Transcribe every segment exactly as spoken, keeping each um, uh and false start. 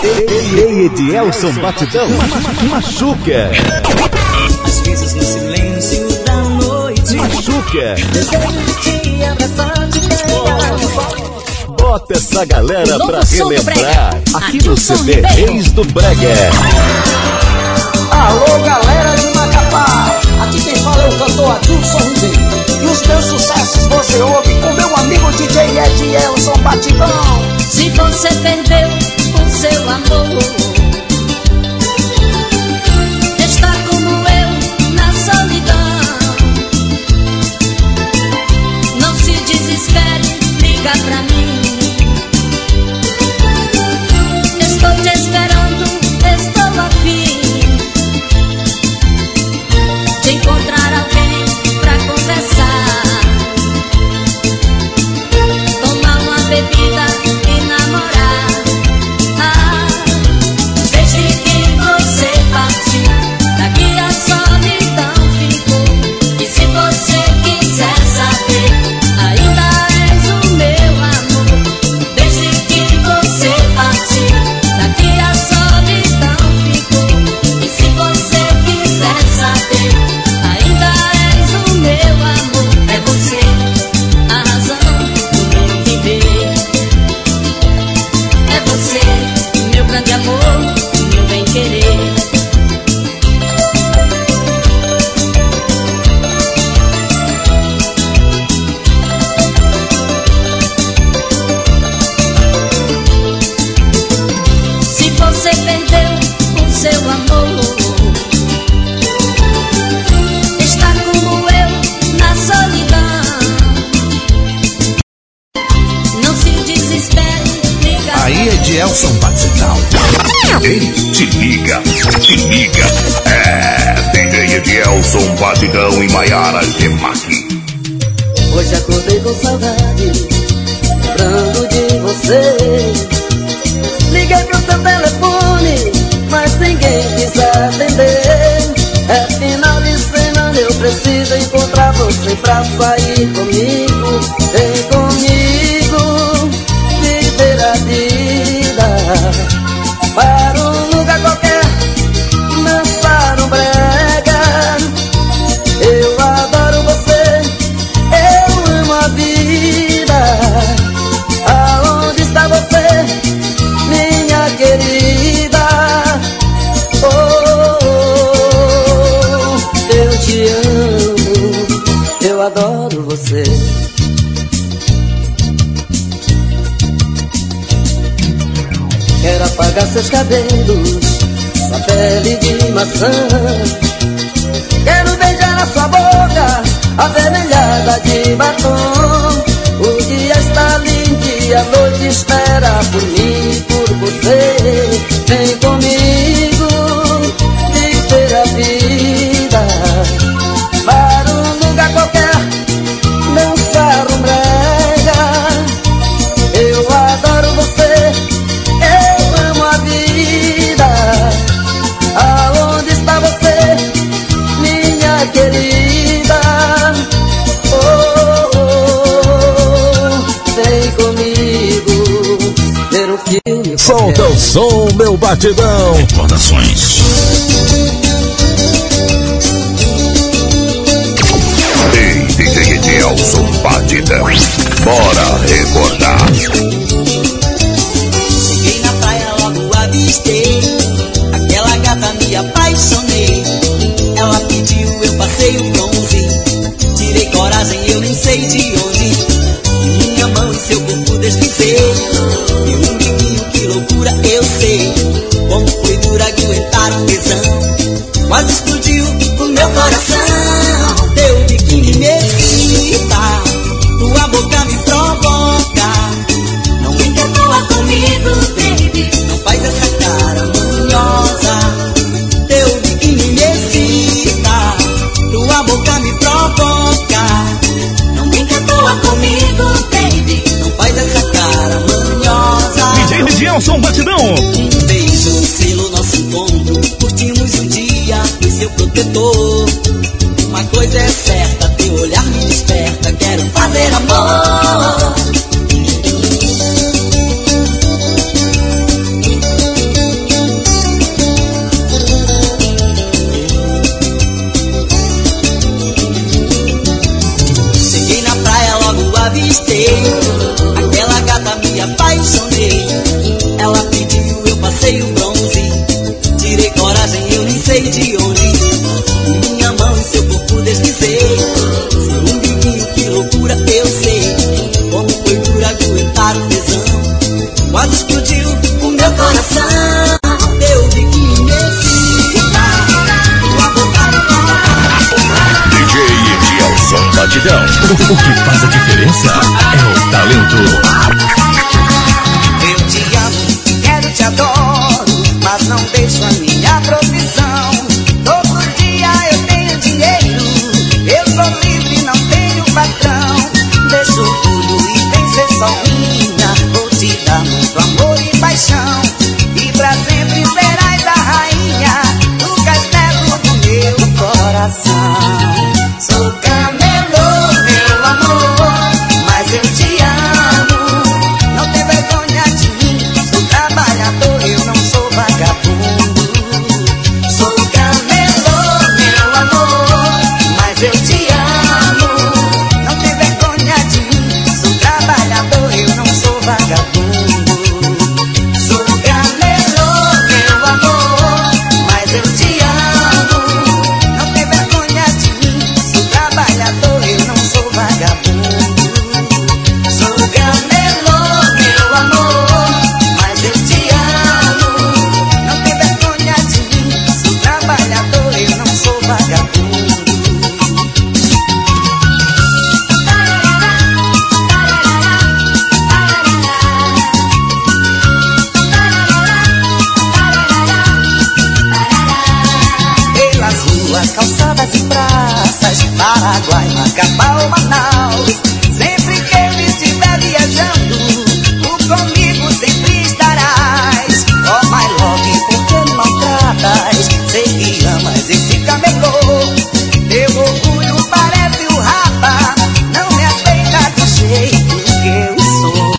Ei, Edielson Batidão, machuca. Às vezes no silêncio da noite, machuca. desejo te abraçar, te pegar. Bota essa galera pra relembrar. Aqui no C D Reis do Brega. Alô, galera de Macapá. Aqui quem fala é o cantor Adilson Ribeiro. E os meus sucessos você ouve com meu amigo D J Edielson Batidão. Se você perdeu o seu amor, está como eu na solidão. Não se desespere, liga pra mim. Estou te esperando, estou a fim de encontrar alguém pra conversar, tomar uma bebida e namorar. Ah, desde que você partiu, daqui a solidão ficou. E se você quiser saber, ainda és o meu amor. Desde que você partiu, daqui a solidão ficou. E se você quiser saber, ainda és o meu amor. É você a razão do meu viver. É você, meu grande amor, meu bem-querer. Se você perdeu o seu amor, está como eu na solidão. Não se desespere, liga. Aí, Edielson Batidão. Ei, te liga, te liga. É, D J Edielson Batidão e Maiara Gemac. Hoje acordei com saudade, lembrando de você. Liguei pro seu telefone, mas ninguém quis atender. É final de semana, eu preciso encontrar você pra sair comigo. Vem comigo, viver a vida. Para um lugar qualquer, dançar um brega. Eu adoro você, eu amo a vida. Aonde está você, minha querida? Oh, oh, oh, eu te amo, eu adoro você. Quero apagar seus cabelos, sua pele de maçã. Quero beijar a sua boca, avermelhada de batom. O dia está lindo e a noite espera por mim e por você. Vem comigo, viver a vida. Para um lugar qualquer, dançar um brega. Eu adoro você, eu amo a vida. Aonde está você, minha querida? Oh, oh, oh, vem comigo ver um filme. Solta o som, meu batidão. Recordações. Ei, D J Edielson Batidão. Bora recordar. Cheguei na praia, logo avistei aquela gata, me apaixonei. Ela pediu, eu passei o bronze. Tirei coragem, eu nem sei de onde. E minha mão em seu corpo deslizei. E um biquinho, que loucura, eu sei. Como foi dura aguentar o tesão. Quase explodiu o meu coração. Teu biquíni me excita, tua boca me provoca. Não me perdoa comigo, baby. Não faz essa cara manhosa. Teu biquíni me excita, tua boca me provoca. Não me perdoa comigo, baby. Não faz essa cara manhosa. D J Edielson Batidão. Um beijo, um selo, nosso encontro. Curtimos um dia, fui seu protetor. Uma coisa é certa, teu olhar me desperta. Quero fazer amor. meu coração. Eu vi que necessita o amor para o D J Edielson Batidão. O que faz a diferença é o talento. Eu te amo, quero, te adoro, mas não deixo a minha profissão. Todo dia eu tenho dinheiro, eu sou livre, não tenho patrão. Deixo tudo e vem ser só minha. Vou te dar muito amor e paixão, e pra sempre serás a rainha do castelo do meu coração. Sou camelô, meu amor, mas eu te amo. Não tem vergonha de mim, sou trabalhador, eu não sou vagabundo. Sou camelô, meu amor, mas eu te amo. Não tem vergonha de mim, sou trabalhador, eu não sou vagabundo. Sou camelô, meu amor, mas eu te amo. Não tem vergonha de mim, sou trabalhador, eu não sou vagabundo. Sou camelô, meu amor, mas eu te amo. Não tem vergonha de mim, sou trabalhador, eu não sou vagabundo. Pelas ruas, calçadas e praças, Paraguai, Macapá ou Manaus, sempre que eu estiver viajando, tu comigo sempre estarás. Oh my love, por que me maltratas? Sei que amas esse camelô, teu orgulho parece o rapa, não me aceita do jeito que eu sou.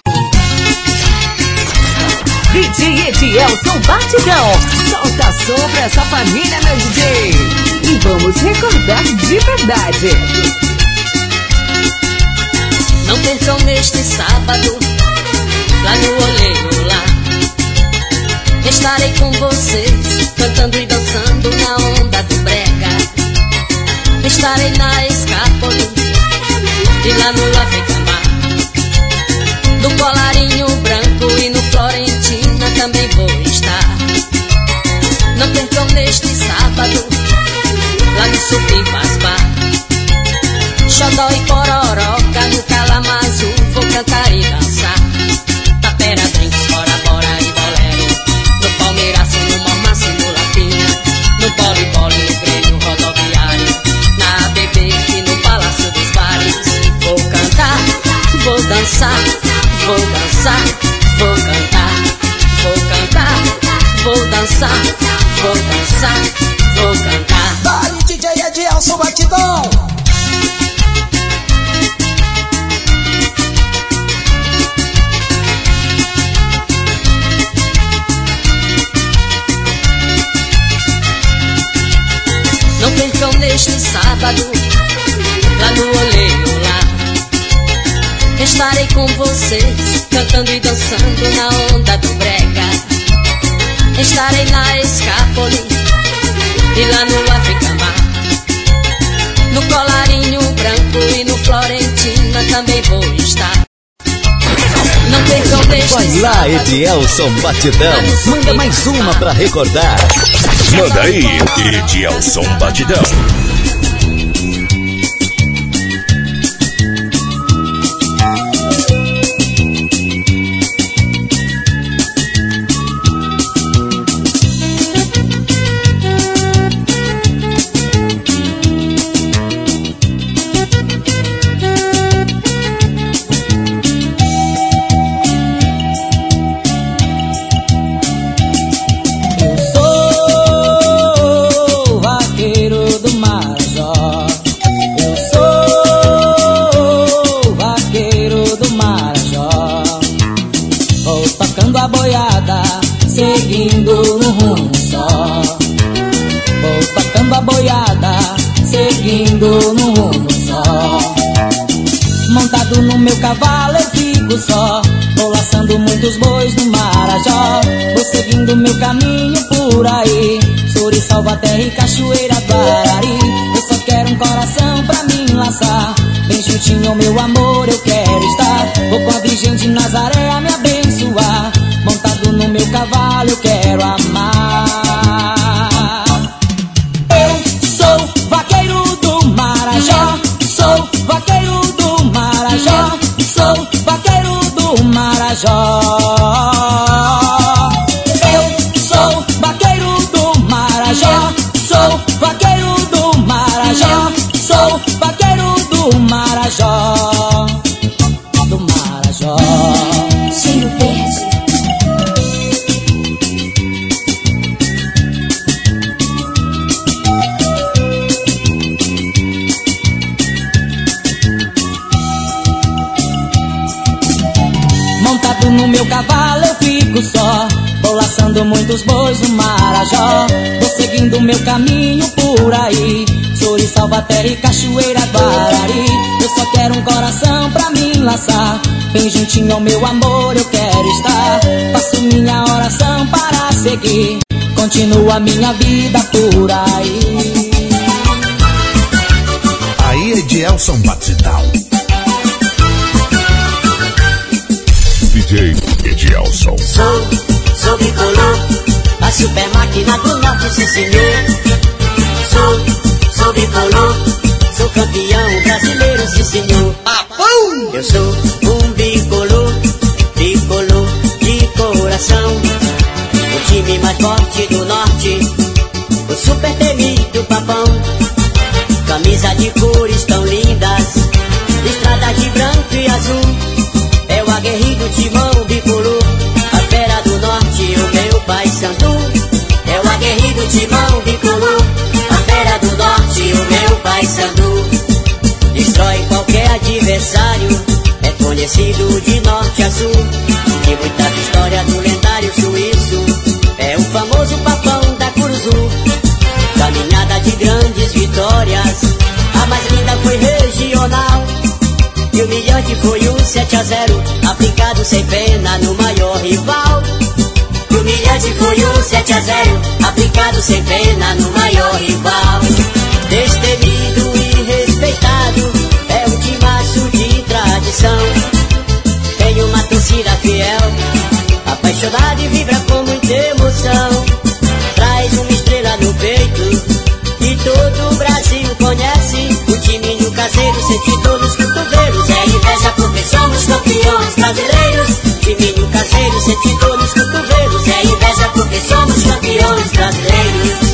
D J Edielson Batidão, solta som pra essa família, meu D J. E vamos recordar de verdade. Não percam neste sábado, lá no Oleiro lá. Estarei com vocês, cantando e dançando na onda do brega. Estarei na Escapoli e lá no Africamar. No Colarinho Branco e no Florentina também vou estar. Não percam neste sábado, lá no Supim Paspa. Xodó e Pororoca, no Calamazu vou cantar e dançar. Tapera, Drinks, Bora Bora e Bolero. No Palmeiraço, no Mormaço, no Lapinha. No Polibole, no Grêmio Rodoviário. Na A B B e no Palácio dos Bares. Vou cantar, vou dançar, vou dançar, vou cantar. Vou cantar, vou dançar, vou dançar, vou cantar. Dale D J Edielson Batidão. Não percam neste sábado, lá no Oleiro lá. Estarei com vocês, cantando e dançando na onda do brega. Estarei na Escapoli e lá no Africamar. No Colarinho Branco e no Florentina também vou estar. Não percam neste Vai lá, sábado, Edielson Batidão. Manda mais uma pra recordar. Manda aí, Edielson Batidão. seguindo num rumo só. Montado no meu cavalo eu fico só, vou laçando muitos bois no Marajó. Vou seguindo meu caminho por aí, Suri, Salvaterra e Cachoeira do Arari. Eu só quero um coração pra me laçar, bem juntinho meu amor eu quero estar. Vou com a Virgem de Nazaré a me abençoar, montado no meu meu cavalo eu quero amar. Eu sou vaqueiro do Marajó, sou vaqueiro do Marajó, sou vaqueiro do Marajó. Eu sou vaqueiro do Marajó, sou vaqueiro do Marajó, sou vaqueiro do Marajó, do Marajó. Cheiro verde. Montado no meu cavalo eu fico só, vou laçando muitos bois no Marajó. Vou seguindo meu caminho por aí, Souri, Salvaterra e Cachoeira do Arari. Eu só quero um coração pra me laçar, bem juntinho ao meu amor eu quero estar. Faço minha oração para seguir, continua minha vida por aí. Aí é Edielson Batidão. D J Edielson. Sou, sou bicolor, a super máquina do norte, sim senhor. Sou, sou bicolor, sou campeão brasileiro, sim senhor. Papum! Eu sou um bicolor, bicolor de coração. O time mais forte do norte, o super temido papão. Camisa de cores tão lindas, estrada de branco e azul. É o aguerrido timão bicolor, a fera do norte, o meu pai sandu. É o aguerrido timão bicolor, a fera do norte, o meu pai sandu. Destrói qualquer adversário, é conhecido de norte a sul. E muita história do lendário suíço, é o famoso papão da Curuzu. Caminhada de grandes vitórias, a mais linda foi regional. E humilhante foi o sete a zero, aplicado sem pena no maior rival. E humilhante foi o sete a zero, aplicado sem pena no maior rival. Destemido e respeitado, é um timaço de tradição. Tem uma torcida fiel, apaixonada e vibra com muita emoção. Traz uma estrela no peito, e todo o Brasil conhece. O timinho caseiro sente dor nos cotovelos, é inveja porque somos campeões brasileiros. Timinho caseiro sente dor nos cotovelos, é inveja porque somos campeões brasileiros.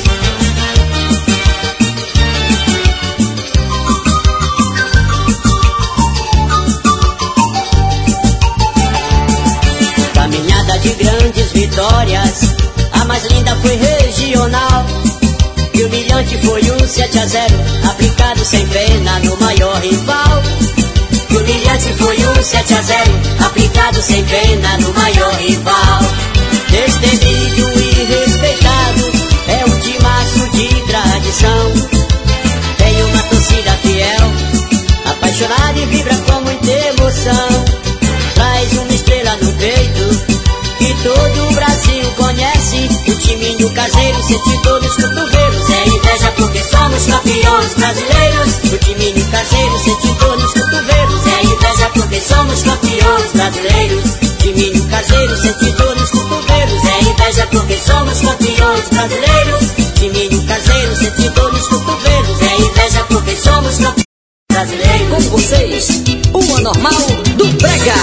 Caminhada de grandes vitórias, a mais linda foi regional. E humilhante foi o sete a zero, aplicado sem pena no maior rival. E humilhante foi o sete a zero, aplicado sem pena no maior rival. Destemido e respeitado, é um timaço de tradição. Tem uma torcida fiel, apaixonada e vibra com muita emoção. Traz uma estrela no peito, que todo o Brasil conhece. O timinho caseiro sente dor nos cotovelos, é inveja porque somos campeões brasileiros. O timinho caseiro sente dor nos cotovelos, é inveja porque somos campeões brasileiros. Timinho caseiro sente dor nos cotovelos, é inveja porque somos campeões brasileiros. Timinho caseiro sente dor nos cotovelos, é inveja porque somos campeões brasileiros. Com vocês, o anormal do Brega.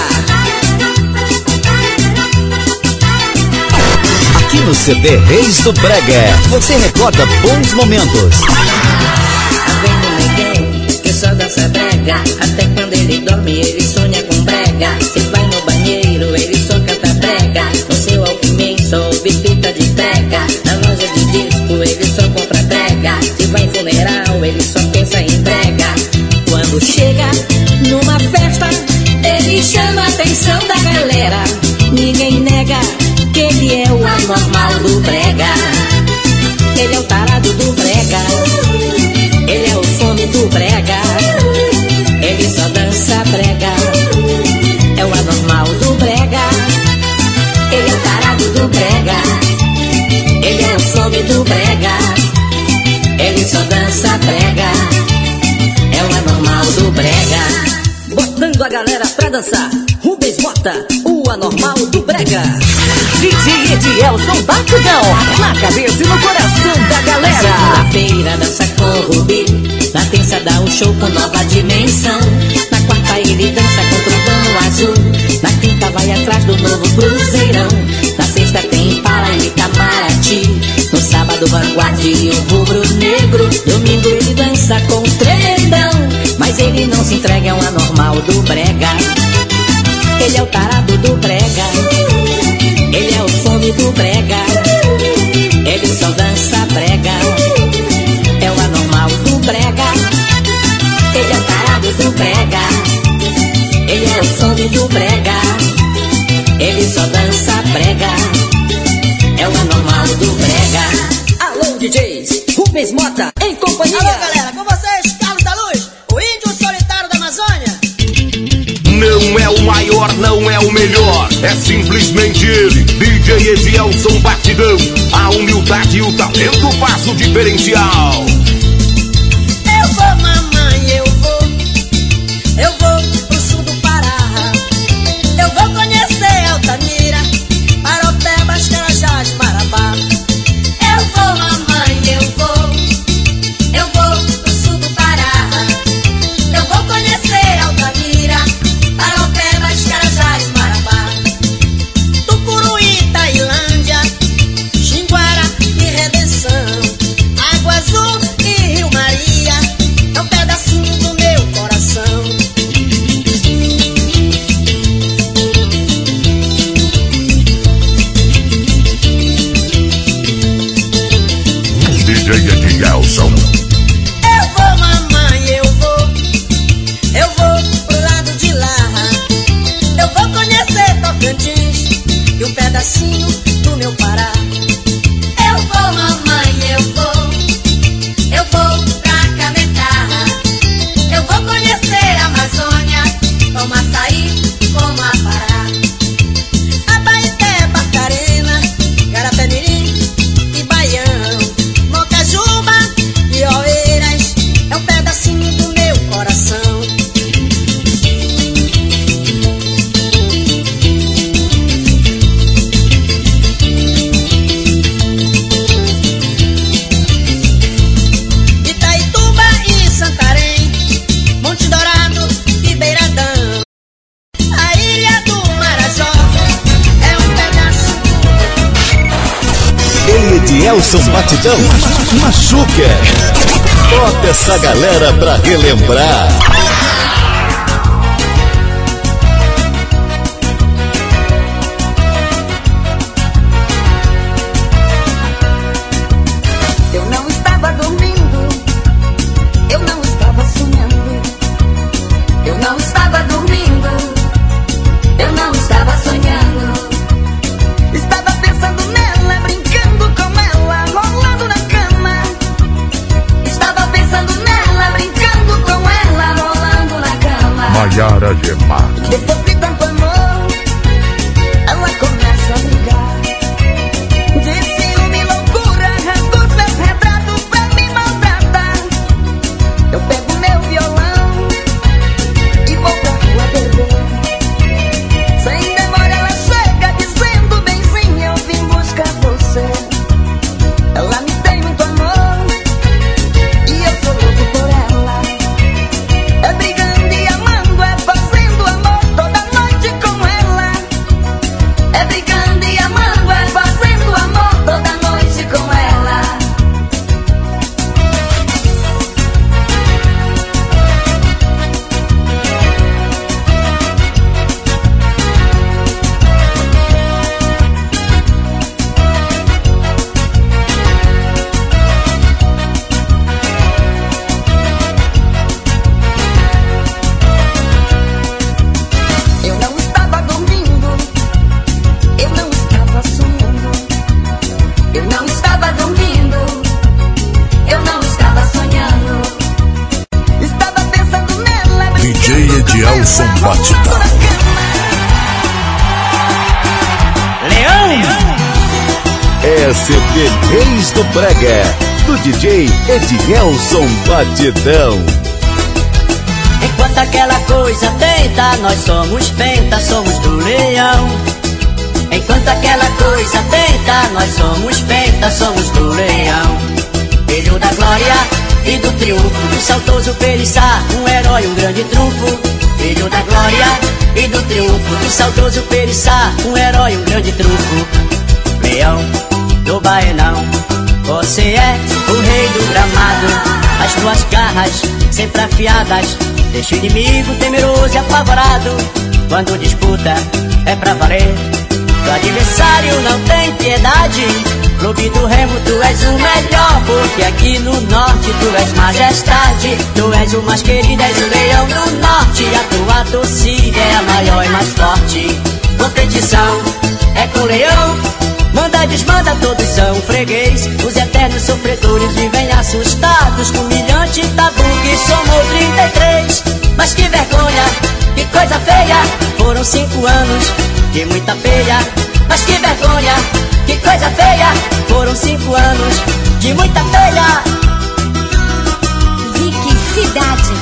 Aqui no C D Reis do Brega, você recorda bons momentos. Vem no neguinho, que só dança brega. Até quando ele dorme, ele sonha com brega. Se vai no banheiro, ele só canta brega. No seu alquimim, só ouve fita de brega. Na loja de disco, ele só compra brega. Se vai em funeral, ele só pensa em brega. Quando chega numa festa, ele chama a atenção da galera. Ninguém nega que ele é o anormal do brega. Ele é o tarado do brega, ele é o fome do brega. Ele só dança brega, é o anormal do brega. Ele é o tarado do brega, ele é o fome do brega. Ele só dança brega, é o anormal do brega. Botando a galera pra dançar, Rubens bota o o anormal do brega. D J Edielson Batidão, na cabeça e no coração da galera. Na segunda-feira dança com Rubi, na terça dá um show com nova dimensão. Na quarta ele dança com trovão azul, na quinta vai atrás do novo cruzeirão. Na sexta tem Impala e Itamaraty, no sábado vanguardia o rubro negro. Domingo ele dança com tremendão, mas ele não se entrega, é um anormal do brega. Ele é o tarado do brega, ele é o fome do brega, ele só dança brega, é o anormal do brega. Ele é o tarado do brega, ele é o fome do brega, ele só dança brega, é o anormal do brega. Alô, D Js, Rubens Mota, em companhia. Alô, galera, com vocês, Carlos da Luz, o índio solitário da Amazônia. Não é o maior, não é o melhor, é simplesmente ele, D J Edielson Batidão. A humildade e o talento faz o diferencial. Eu vou, mamãe, eu vou, eu vou pro sul do Pará. Eu vou conhecer Altamira, Paropebas, Carajás, Marabá. Eu vou, mamãe, eu vou, eu vou pro sul do Pará. Eu vou conhecer Altamira, Paropebas, Carajás, Marabá. Tucuruí, Tailândia, Xinguara e Redenção, Água Azul e Rio Maria, é um pedacinho do meu coração. D J Edielson. Eu vou, mamãe, eu vou, eu vou pro lado de lá. Eu vou conhecer Tocantins e um pedacinho do meu Pará. Eu vou, mamãe, eu vou, eu vou pra Cametá. Eu vou conhecer a Amazônia, como açaí, como a Pará. Abaeté, Barcarena, Garapé-Mirim e Baião, Mocajuba e Oeiras, é um pedacinho do meu coração. Itaituba e Santarém, Monte Dourado e Beiradão, a ilha do Marajó é um pedaço Ei, Edielson Batidão, machuca. Bota essa galera pra relembrar. Eu não estava dormindo, eu não estava sonhando. Eu não estava dormindo, eu não estava sonhando. Estava pensando nela, brincando com ela, rolando na cama. Estava pensando nela, brincando com ela, rolando na cama. Maiara Gemar. Depois de tanto amor, ela começa a brigar. De ciúme, loucura, rasgou seus retratos pra me maltratar. Eu pego meu violão e vou pra rua beber. Sem demora ela chega dizendo: benzinho, eu vim buscar você. Ela me tem muito amor e eu sou louco por ela. É brigando e amando, é fazendo amor toda noite com ela. É brigando e amando, é fazendo amor toda noite com ela. Eu não estava dormindo, eu não estava sonhando. Eu não estava dormindo, eu não estava sonhando. Estava pensando nela, D J brincando com Edielson ela, Batidão. rolando na cama. S P Reis do Brega, do D J Edielson Batidão. Enquanto aquela coisa tenta, nós somos penta, somos do leão. Enquanto aquela coisa tenta, nós somos penta, somos do leão. Filho da glória e do triunfo, do saudoso Periçá, um herói, um grande trunfo. Filho da glória e do triunfo, do saudoso Periçá, um herói, um grande trunfo. Leão do Baenão, você é o rei do gramado. As tuas garras sempre afiadas deixa o inimigo temeroso e apavorado. Quando disputa é pra valer, do adversário não tem piedade. Clube do Remo, tu és o melhor, porque aqui no norte tu és majestade. Tu és o mais querido, és o leão do norte. A tua torcida é a maior e mais forte. Competição é com o leão, manda e desmanda, todos são freguês. Os eternos sofredores vivem assustados com humilhante tabu que somou trinta e três. Mas que vergonha, que coisa feia, foram cinco anos de muita peia. Mas que vergonha, que coisa feia, foram cinco anos de muita peia. Vicky Cidade.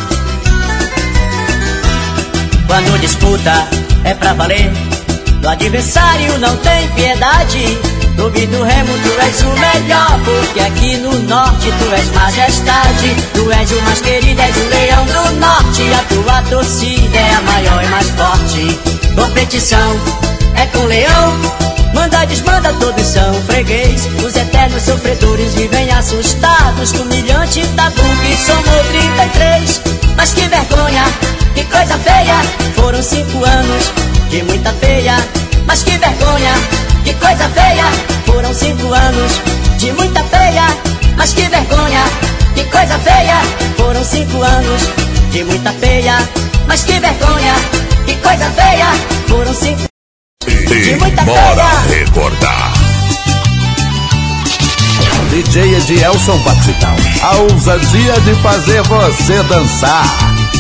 Quando disputa é pra valer, do adversário não tem piedade. Clube do Remo, tu és o melhor, porque aqui no norte tu és majestade. Tu és o mais querido, és o leão do norte. A tua torcida é a maior e mais forte. Competição é com o leão, manda e desmanda, todos são freguês. Os eternos sofredores vivem assustados com humilhante tabu que somou trinta e três. Mas que vergonha, que coisa feia, foram cinco anos de muita peia. Mas que vergonha, que coisa feia, foram cinco anos de muita peia. Mas que vergonha, que coisa feia, foram cinco anos de muita peia. Mas que vergonha, que coisa feia, foram cinco de muita peia. Bora recordar. D J Edielson Batidão, a ousadia de fazer você dançar.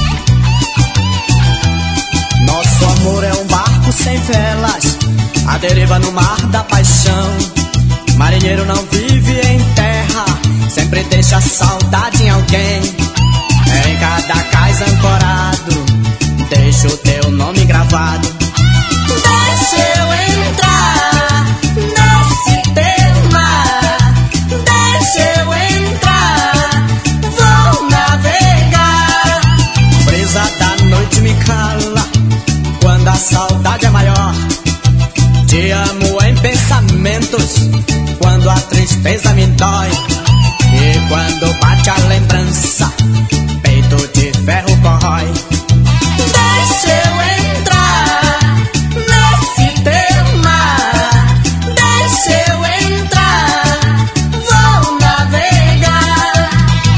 Nosso amor é um barco sem velas, a deriva no mar da paixão. Marinheiro não vive em terra, sempre deixa saudade em alguém. É em cada cais ancorado, deixa o teu nome gravado. Deixa eu entrar nesse tema, deixa eu entrar, vou navegar. Brisa da noite me cala, quando a saudade é maior. Te amo em pensamentos, quando a tristeza me dói. E quando bate a lembrança, peito de ferro corrói. Deixa eu entrar nesse tema, deixa eu entrar, vou navegar.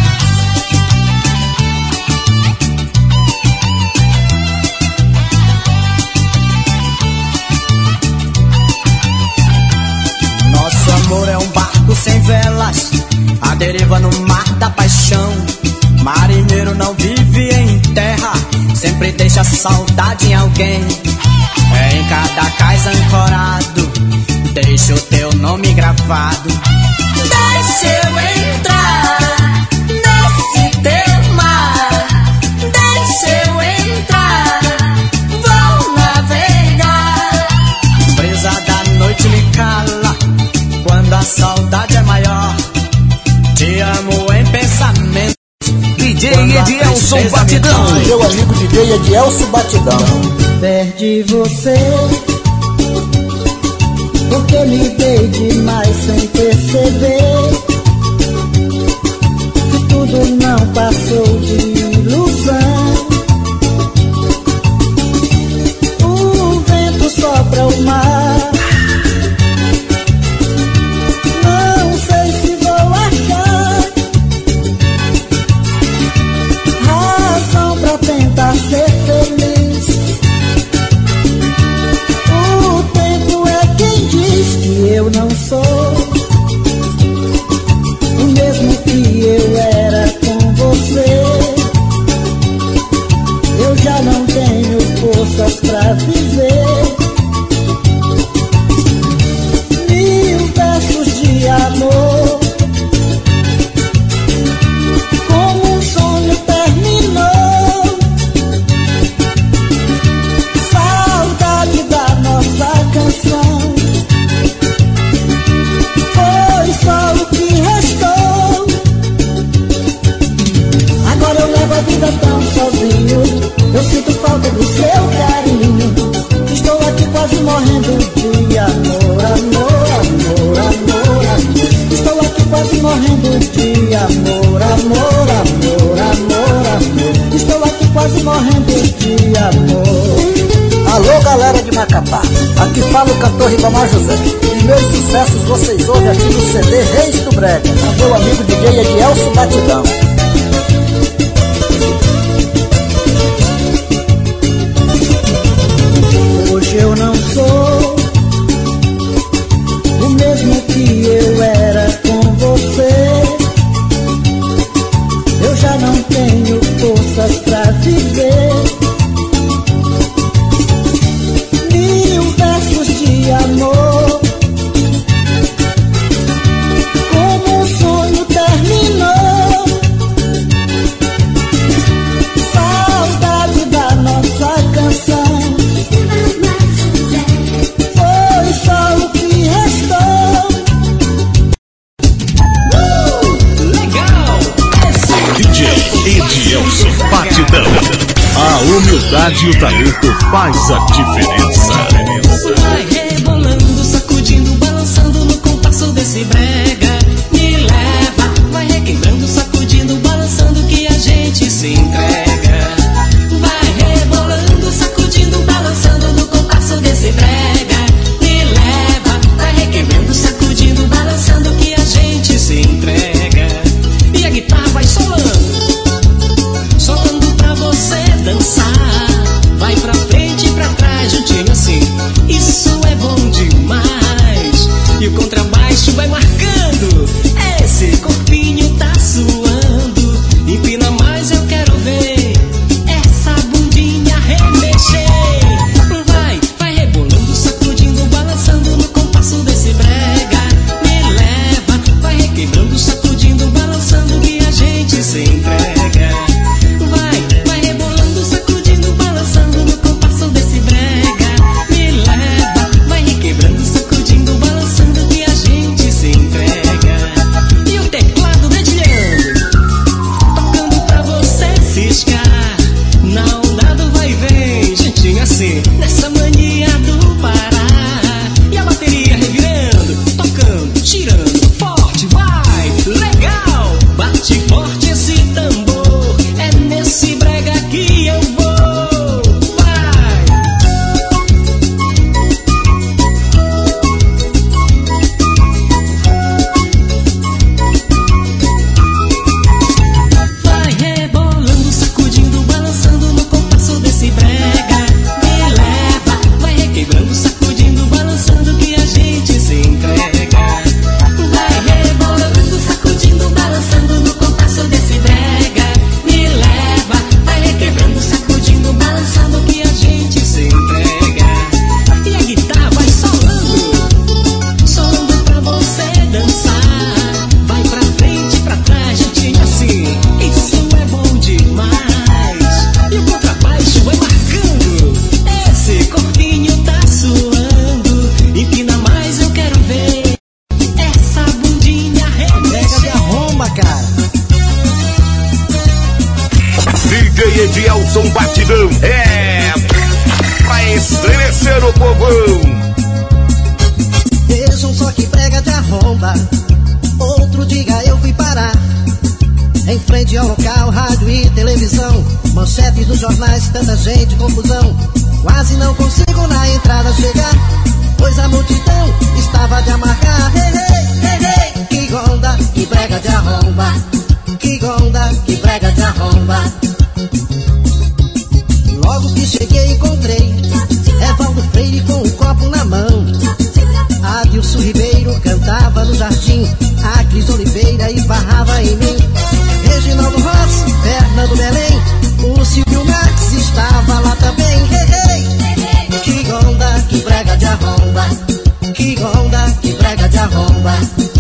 Nosso amor é um barco sem velas, a deriva no mar da paixão. Marinheiro não vive em terra, sempre deixa saudade em alguém. É em cada cais ancorado, deixa o teu nome gravado. Deixa eu entrar nesse tema, deixa eu entrar, vou navegar. Brisa da noite me cala, quando a saudade é maior. Te amo em pensamento. D J Edielson Batidão, meu amigo D J Edielson Batidão. Perdi você, porque me dei demais sem perceber que tudo não passou de ilusão. O vento sopra o mar, não sei se vou achar razão pra tentar ser feliz. O tempo é quem diz que eu não sou Maracatá. Aqui fala o cantor Ribamar José. E meus sucessos vocês ouvem aqui no C D Reis do Brega, com meu amigo D J Edielson Batidão. Hoje eu não sou o mesmo que eu era com você. Eu já não tenho forças pra viver. Mil versos de amor, como um sonho terminou. Saudade da nossa canção, foi só o que restou. Uh, legal! D J Edielson Batidão. A humildade e o talento faz a diferença. Vai rebolando, sacudindo, balançando no compasso desse brega. Me leva, vai requebrando, sacudindo, balançando que a gente se entrega. Vai rebolando, sacudindo, balançando no compasso desse brega. Me leva, vai requebrando, sacudindo, balançando que a gente se entrega. E a guitarra vai solando, solando pra você dançar. Vai pra frente e pra trás, juntinho assim. Isso é bom demais. E o contrabaixo vai marcando. Esse corpinho tá suando. Empina mais, eu quero ver essa bundinha remexer. Vai, vai rebolando, sacudindo, balançando no compasso desse brega. Me leva, vai requebrando, sacudindo, balançando que a gente se entrega. Vai, vai rebolando, sacudindo, balançando no compasso desse brega. Me leva, vai requebrando, sacudindo, balançando que a gente se entrega. E o teclado dedilhando, tocando pra você ciscar. Na onda do vai e vem, juntinho assim, nessa mania do Pará. E a bateria revirando, tocando, tirando, forte, vai, legal. Bate forte esse tambor, é nesse brega que eu vou. Vai! Vai rebolando, sacudindo, balançando no compasso desse brega. Me leva, vai requebrando, sacudindo, balançando que a gente se entrega. Vai rebolando, sacudindo, balançando no compasso desse brega. Me leva, vai requebrando, sacudindo, balançando que a gente se entrega. E a guitarra vai solando, solando pra você dançar. Vai pra frente e pra trás, juntinho assim. Isso é bom demais. E o contrabaixo vai marcando. Esse corpinho tá suando. Empina mais, eu quero ver essa bundinha remexer. Pega de arromba, cara. D J Edielson Batidão é pra estremecer o povão. Vejam só que prega de arromba. Outro dia eu fui parar em frente ao local, rádio e televisão. Manchetes dos jornais, tanta gente, confusão. Quase não consigo na entrada chegar, pois a multidão estava de amargar. Hey, hey, hey, hey. Que onda, que prega de arromba. Que onda, que prega de arromba. Logo que cheguei encontrei Evaldo Freire com um copo na mão. Adilson Ribeiro cantava no jardim. A Cris Oliveira esbarrava em mim. Reginaldo Rossi, Fernando Belém. O Silvio Max estava lá também. Hey, hey. Que onda, que brega de arromba. Que onda, que brega de arromba.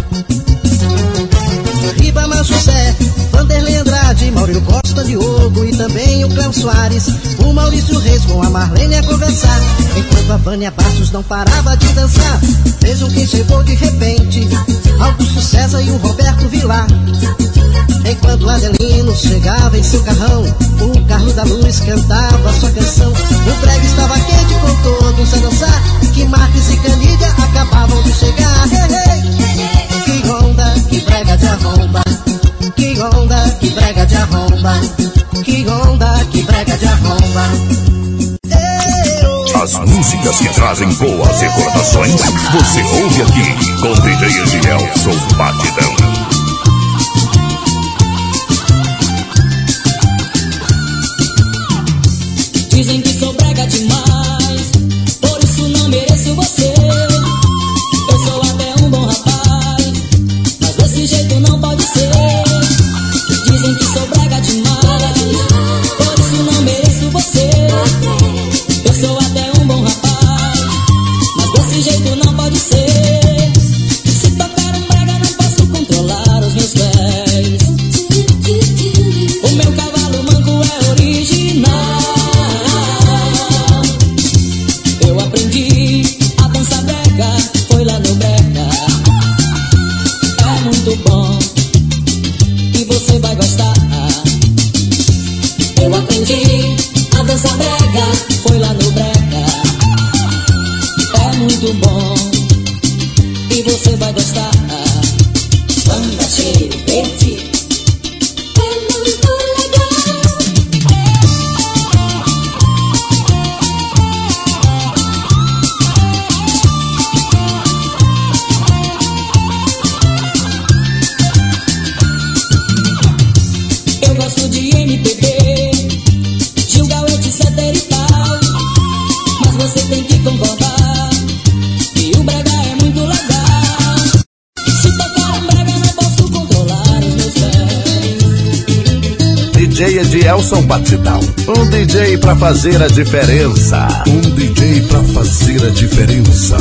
Ribamar José, Vanderlei Andrade, Maurílio Costa, Diogo e também o Cléo Soares. O Maurício Reis com a Marlene a conversar, enquanto a Vânia Bastos não parava de dançar. Vejam quem chegou de repente, Augusto César e o Roberto Vilar. Enquanto Adelino chegava em seu carrão, o Carlos da Luz cantava sua canção. O brega estava quente com todos a dançar, que Marques e Canídia acabavam de chegar. Hey, hey. Que onda, que brega de arromba. Que onda, que brega de arromba. Que onda, que brega de arromba. As As músicas que trazem boas recordações, você ouve aqui com D J Edielson Batidão. Dizem que sou brega demais, por isso não mereço você. Eu sou até um bom rapaz, mas desse jeito não pode ser. Dizem que sou brega demais, por isso não mereço você. Eu sou até um bom rapaz, mas desse jeito não pode ser. Se tocar um brega não posso controlar os meus pés. O meu cavalo manco é original. Eu aprendi a dançar brega, foi lá no brega. É muito bom e você vai gostar. Eu aprendi a dançar brega, foi lá no brega. É muito bom e você vai gostar. Banda cheiro verde. Eu gosto de M P B, Gil, Gauete, etc e tal. Mas você tem que concordar que o brega é muito legal. Se tocar um brega não posso controlar os meus pés. D J Edielson Batidão, um D J pra fazer a diferença. Um D J pra fazer a diferença.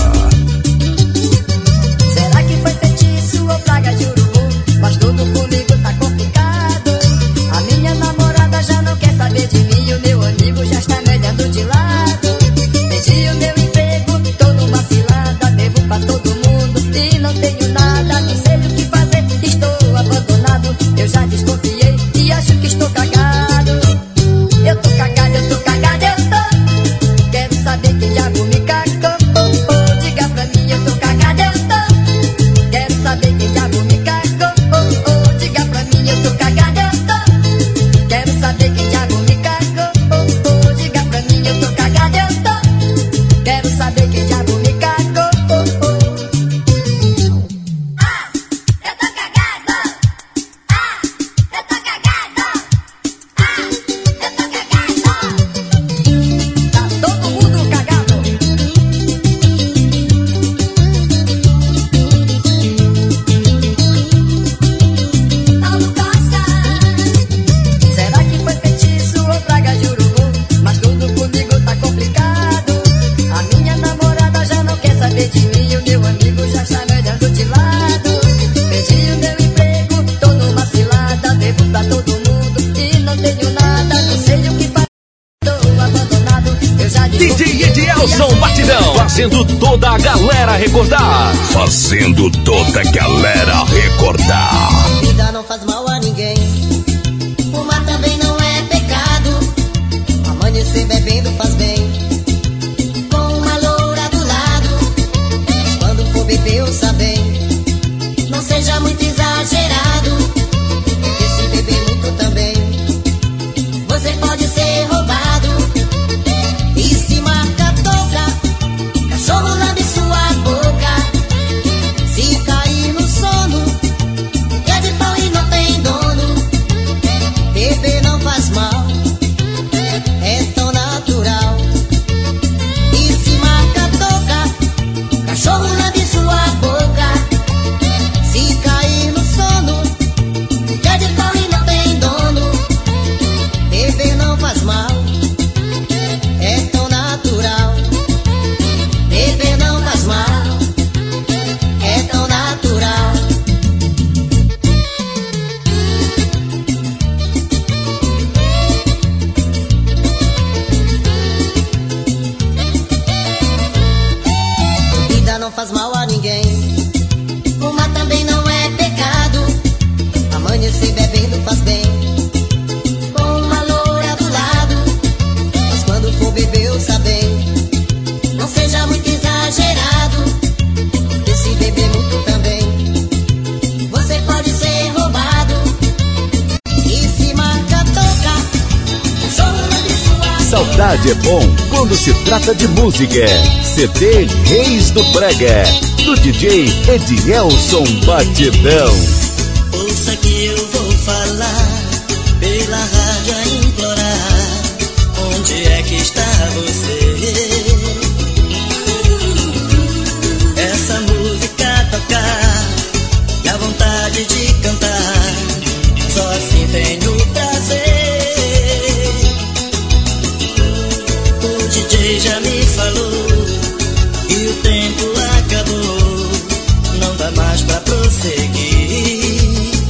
Será que foi feitiço ou praga de urubu? Mas tudo comigo tá complicado. A minha namorada já não quer saber de mim e o meu amigo já está me olhando de lado. Perdi o meu emprego, tô numa cilada, devo pra todo mundo e não tenho nada. Não sei o que fazer, estou abandonado. Eu já desconfiei e acho que estou cagado. Eu tô cagado, eu tô cagado, eu tô. Quero saber quem diabo me cagou. Oh, oh, diga pra mim, eu tô cagado, eu tô. Quero saber quem diabo me cagou. Oh, oh, diga pra mim, eu tô cagado, eu tô. Quero saber quem diabo me cagou. Oh, oh, diga pra mim, eu tô cagado, eu tô. Quero saber quem diabo me cagou. Oh, oh. Ah, eu tô cagado. Ah, eu tô cagado. Ah, eu tô cagado. Tá todo mundo cagado. Paulo Costa. Será que foi feitiço ou praga de urubu? Mas tudo comigo tá complicado. A minha namorada já não quer saber de mim e o meu amigo já está me olhando de lado. Perdi o meu emprego, tô numa cilada, devo pra todo mundo e não tenho nada. Não sei o que fazer, tô abandonado. Eu já D J desconfiei e Edielson acho Batidão, fazendo toda a galera recordar. Fazendo toda a galera recordar. A vida não faz mal a ninguém. Fumar também não é pecado. Amanhecer bebendo faz bem. Com uma loura do lado. Quando for beber, ouça bem. Não seja muito exagerado. Porque se beber muito também, você pode ser roubado. E se marca toca, cachorro lambe sua boca. Se cair no sono, é de pau e não tem dono. qualidade é bom quando se trata de música. C D Reis do Brega, do D J Edielson Batidão. Ouça que eu vou falar, pela rádio a implorar. Onde é que está você? Essa música tocar, dá vontade de cantar, só assim tenho prazer. O D J já me falou e o tempo acabou, não dá mais pra prosseguir.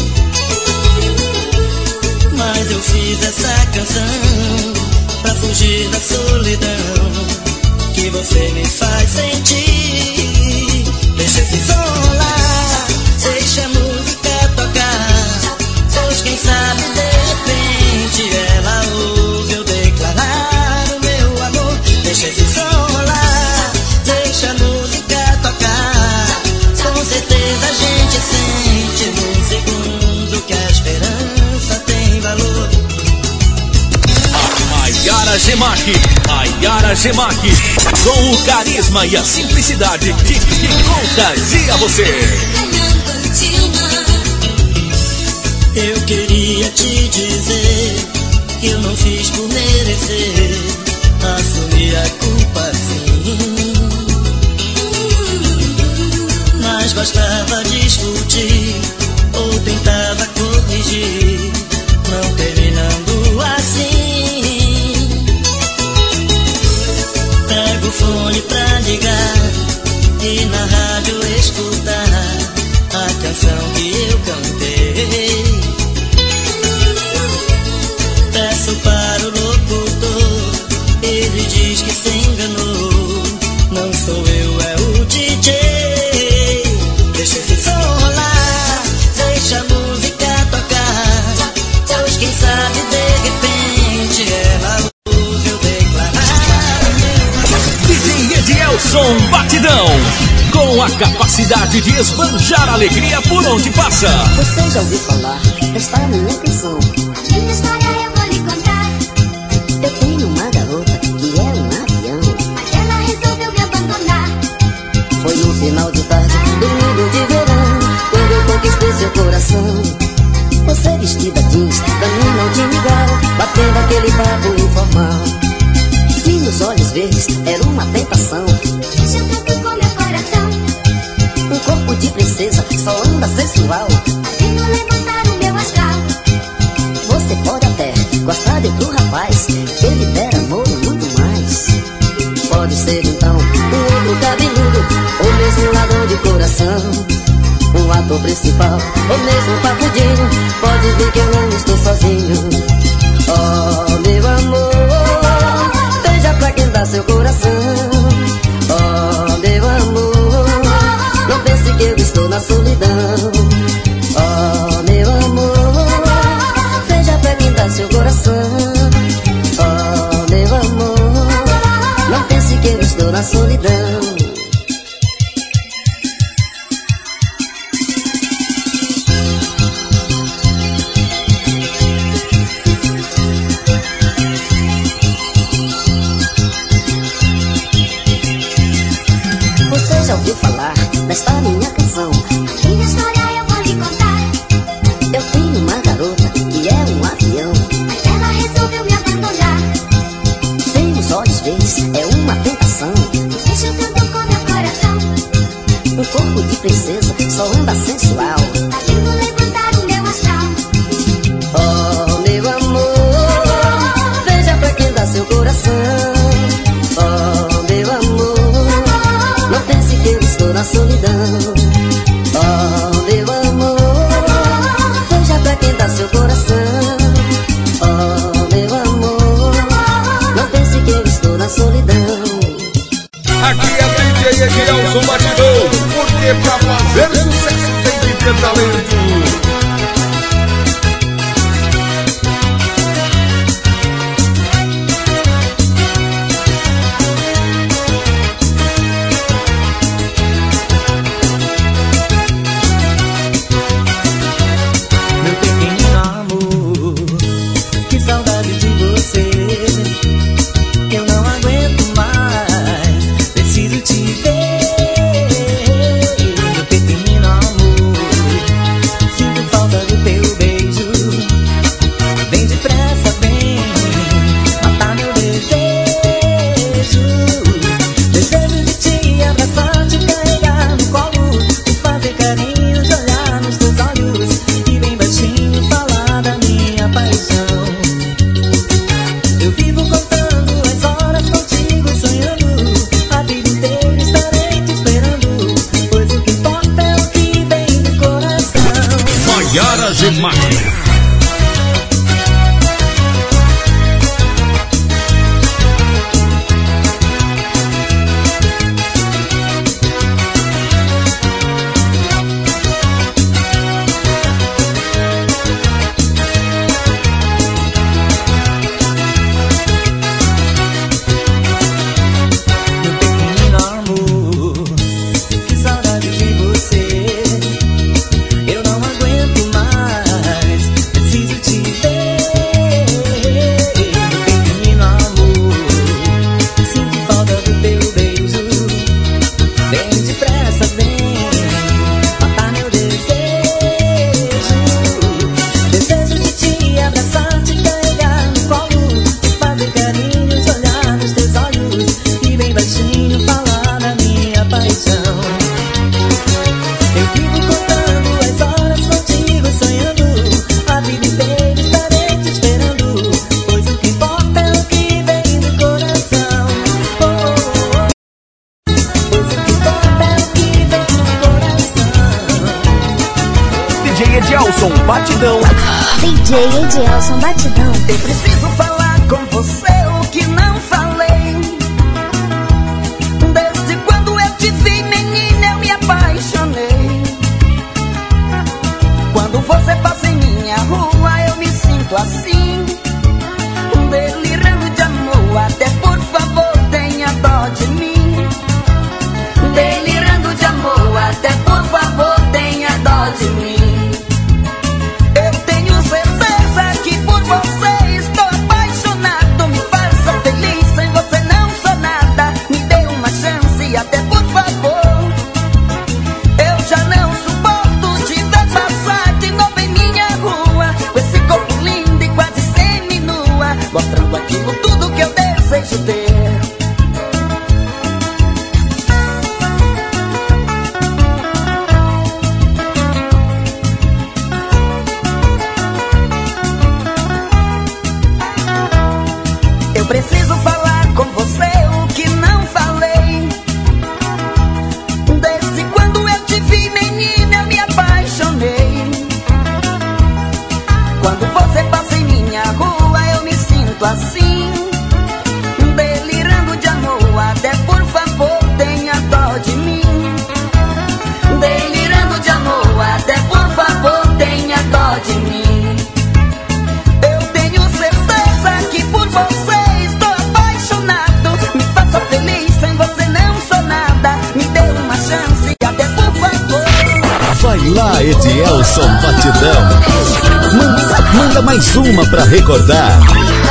Mas eu fiz essa canção pra fugir da solidão que você me faz sentir. Deixa esse som lá, deixa a música tocar, pois quem sabe de repente ela ouve eu declarar o meu amor. Deixa esse som lá, deixa a música tocar, com certeza a gente sente num segundo que a esperança tem valor. Maiara Gemac, Maiara Gemac, com o carisma e a simplicidade que, que contagia você. Eu queria te dizer que eu não fiz por merecer, assumi a culpa sim, mas bastava discutir ou tentava corrigir, não terminando assim. Pego o fone pra ligar e na rádio escutar a canção que eu cantei. Peço para o locutor, ele diz que se enganou, não sou eu, é o D J. Deixa esse som rolar, deixa a música tocar, pois quem sabe de repente ela ouve eu declarar. D J Edielson Batidão, com a capacidade de esbanjar alegria por onde passa. Você já ouviu falar desta minha canção? Minha história eu vou lhe contar. Eu tenho uma garota que é um avião, mas ela resolveu me abandonar. foi no final de tarde, domingo de verão, quando eu conquistei seu coração. Você vestida jeans, pra mim não tinha igual, batendo aquele papo informal. Vi nos olhos verdes, era uma tentação, Mexeu tanto com meu coração, um corpo de princesa, só anda sensual. fazendo levantar o meu astral. Você pode até gostar de outro rapaz, ele der amor e muito mais. Pode ser então um outro cabeludo, ou mesmo um ladrão de coração, um ator principal, ou mesmo um papudinho. Pode ver que eu não estou sozinho. Oh, meu amor, veja pra quem dá seu coração. Oh, meu amor, não pense que eu estou na solidão. Oh, meu amor, veja pra quem dá seu coração. Oh, meu amor, não pense que eu estou na solidão. Você já ouviu falar desta minha canção? Minha história eu vou lhe contar. Eu tenho uma garota que é um avião, Mas ela resolveu me abandonar. tem os olhos verdes, é uma tentação, Mexeu tanto com meu coração, um corpo de princesa, só anda sensual. fazendo levantar o meu astral. Oh, meu amor, veja pra quem dá seu coração. Oh, meu amor, não pense que eu estou na solidão. Oh, meu amor, veja pra quem dá seu coração. Oh, meu amor, não pense que eu estou na solidão. Aqui é D J Edielson Batidão, porque pra fazer sucesso tem que ter talento. Meu pequenino amor, que saudade de você. demais. Batidão. D J Edielson Batidão. Eu preciso falar com você o que não falei. Desde quando eu te vi, menina, eu me apaixonei. Quando você passa em minha rua, eu me sinto assim, delirando de amor. Até por favor, tenha dó de mim. Delirando de amor, até por favor, tenha dó de mim. Mostrando aquilo tudo que eu desejo ter. Eu preciso falar com você o que não falei. Desde quando eu te vi, menina, eu me apaixonei. Quando você passa em minha rua, eu me sinto assim, delirando de amor. Até por favor, tenha dó de mim. Delirando de amor, até por favor, tenha dó de mim. Eu tenho certeza que por você estou apaixonado. Me faça feliz, sem você não sou nada. Me dê uma chance, até por favor. Vai lá, Edielson Batidão. Manda, manda mais uma pra recordar.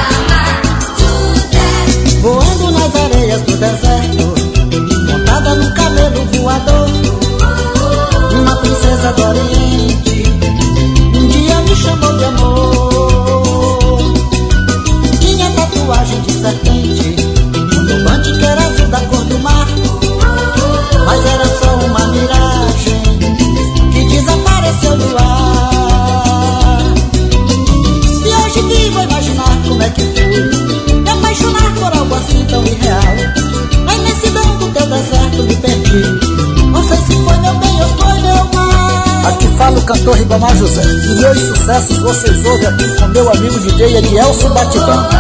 Voando nas areias do deserto, montada no camelo voador, uma princesa do Oriente um dia me chamou de amor. Tinha tatuagem de serpente, um turbante que era azul da cor do mar, mas era só uma miragem que desapareceu no ar. E hoje vivo a imaginar como é que fui me apaixonar por algo assim tão irreal. Na imensidão do teu deserto me perdi. Não sei se foi meu bem ou foi meu mal. Aqui fala o cantor Ribamar José. E meus sucessos vocês ouvem aqui com meu amigo D J Edielson Batidão.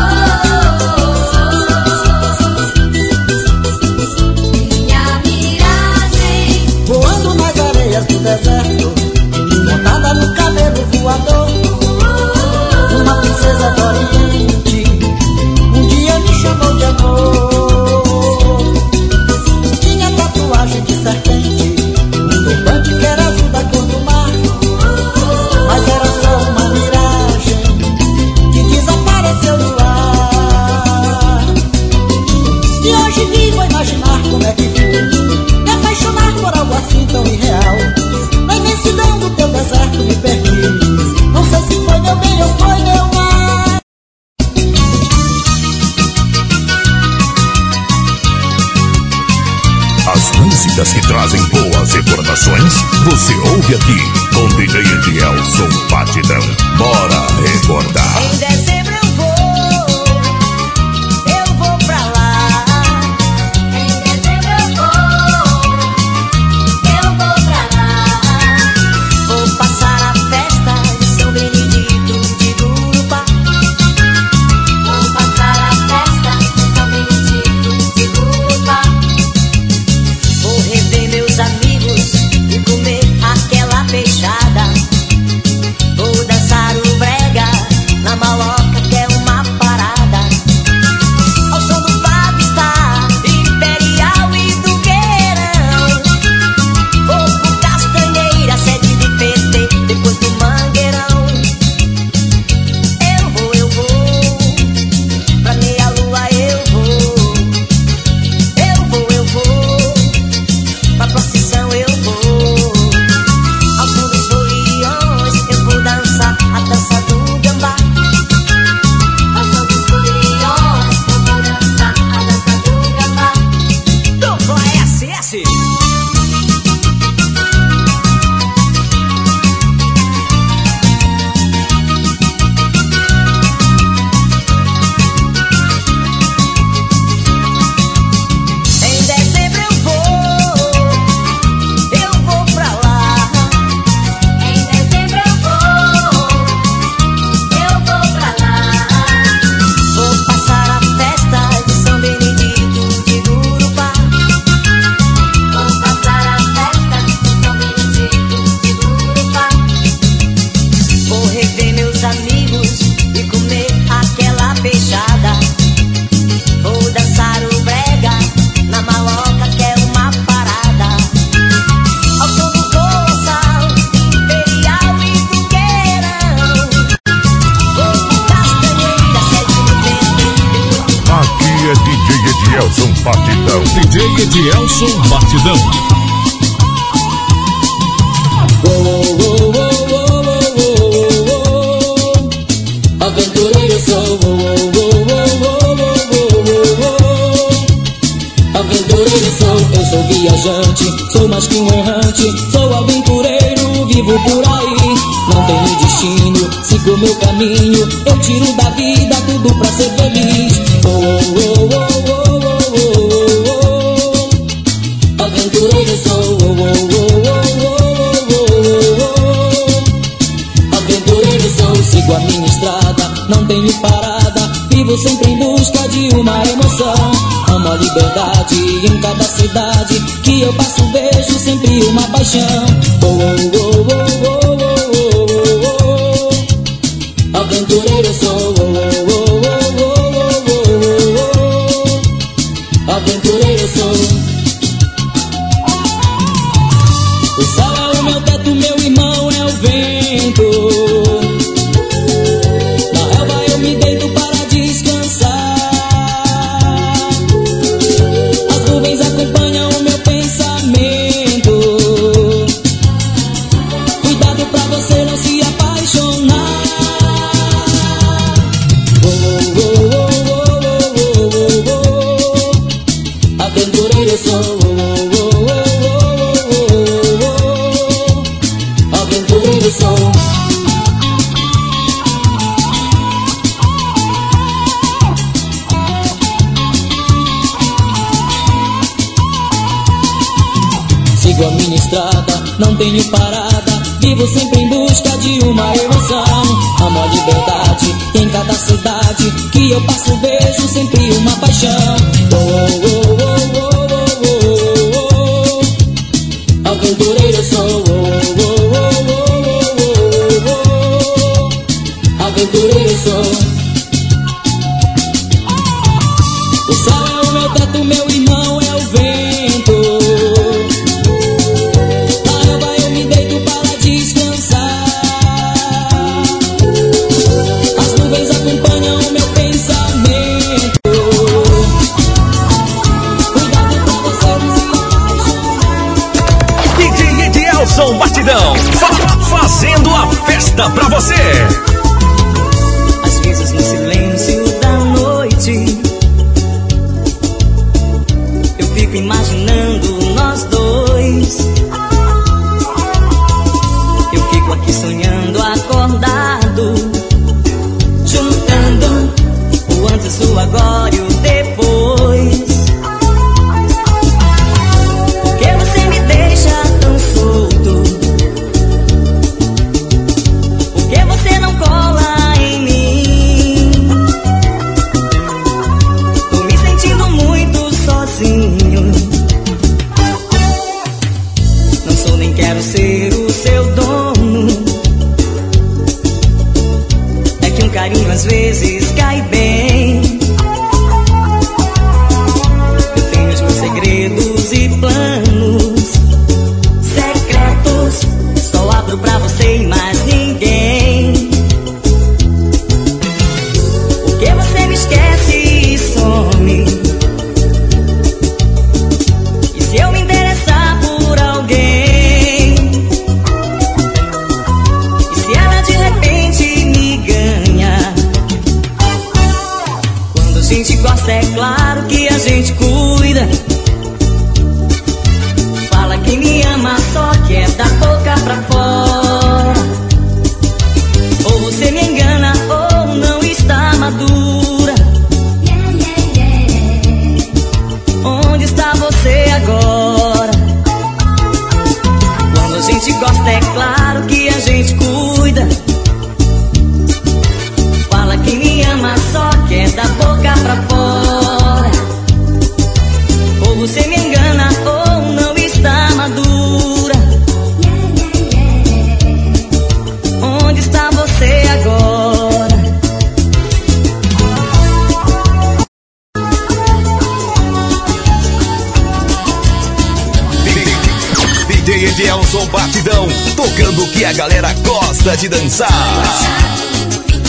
Minha miragem, voando nas areias do deserto, montada no camelo voador, uma princesa do Oriente um dia me chamou de amor. Tinha tatuagem de serpente, um turbante que era azul da cor do mar, mas era só uma miragem que desapareceu no ar. E hoje vivo a imaginar como é que fui me apaixonar por algo assim tão irreal. Na imensidão do teu deserto me perdi. Não sei se foi meu bem ou foi meu mal. As músicas que trazem boas recordações, você ouve aqui com D J Edielson Batidão. Bora recordar. Em dezembro eu vou, eu vou pra lá. em dezembro eu vou, eu vou pra lá. Vou passar a festa de São Batidão. D J Edielson Batidão. Oh, oh, oh, oh, oh, oh, oh, oh. Aventureiro sou, oh, oh, oh, oh, oh, oh, oh. Aventureiro sou, eu sou viajante, sou mais que um errante, sou aventureiro, vivo por aí. Não tenho destino, sigo meu caminho, eu tiro da vida tudo pra ser feliz. Oh, oh, oh, oh, oh, oh, oh, oh. Aventureiro sou, oh, oh, oh, oh, oh. Aventureiro sou, sigo a minha estrada, não tenho parada, vivo sempre em busca de uma emoção. Amo a liberdade em cada cidade que eu passo, vejo sempre uma paixão. Oh, oh, oh, oh, oh, oh, oh, oh. Aventureiro sou, oh, oh, oh, oh, oh, oh, oh. Aventureiro sou. O céu é o meu teto, meu irmão é o vento. Na relva eu me deito para descansar. As nuvens acompanham o meu pensamento. Cuidado pra você não se apaixonar. Oh, oh, oh, oh, oh, oh, oh. Aventureiro sou. Sigo a minha estrada, não tenho parada, vivo sempre em busca de uma emoção. Amo a liberdade em cada cidade que eu passo, vejo sempre uma paixão. Oh, oh, oh, oh, oh, oh, oh. Aventureiro sou. Oh, oh, oh, oh, oh, oh. Aventureiro sou. O céu é o meu teto, meu irmão é o vento. Na relva eu me deito para descansar. As nuvens acompanham o meu pensamento. Cuidado pra você não se apaixonar. D J Edielson Batidão, fa- fazendo a festa pra você. Às vezes no silêncio da noite eu fico imaginando nós dois. Eu fico aqui sonhando acordado, juntando o antes, o agora e o depois. Por que você me deixa tão solto? Por que você não cola em mim? Tô me sentindo muito sozinho. Não sou nem quero ser o seu dono. É que um carinho às vezes cai bem. Eu tenho os meus segredos e planos secretos, só abro pra você e mais ninguém. Por que você me esquece e some? E se eu me interessar por alguém? E se ela de repente me ganha? Quando a gente gosta é claro que a gente cuida. Fala que me ama, só que é da boca pra fora. Ou você me engana ou não está madura. Onde está você agora? Quando a gente gosta é claro que a gente cuida. Fala que me ama, só que é da boca pra fora. Ou você me engana ou não está madura. Onde está você agora? D J Edielson Batidão, tocando o que a galera gosta de dançar.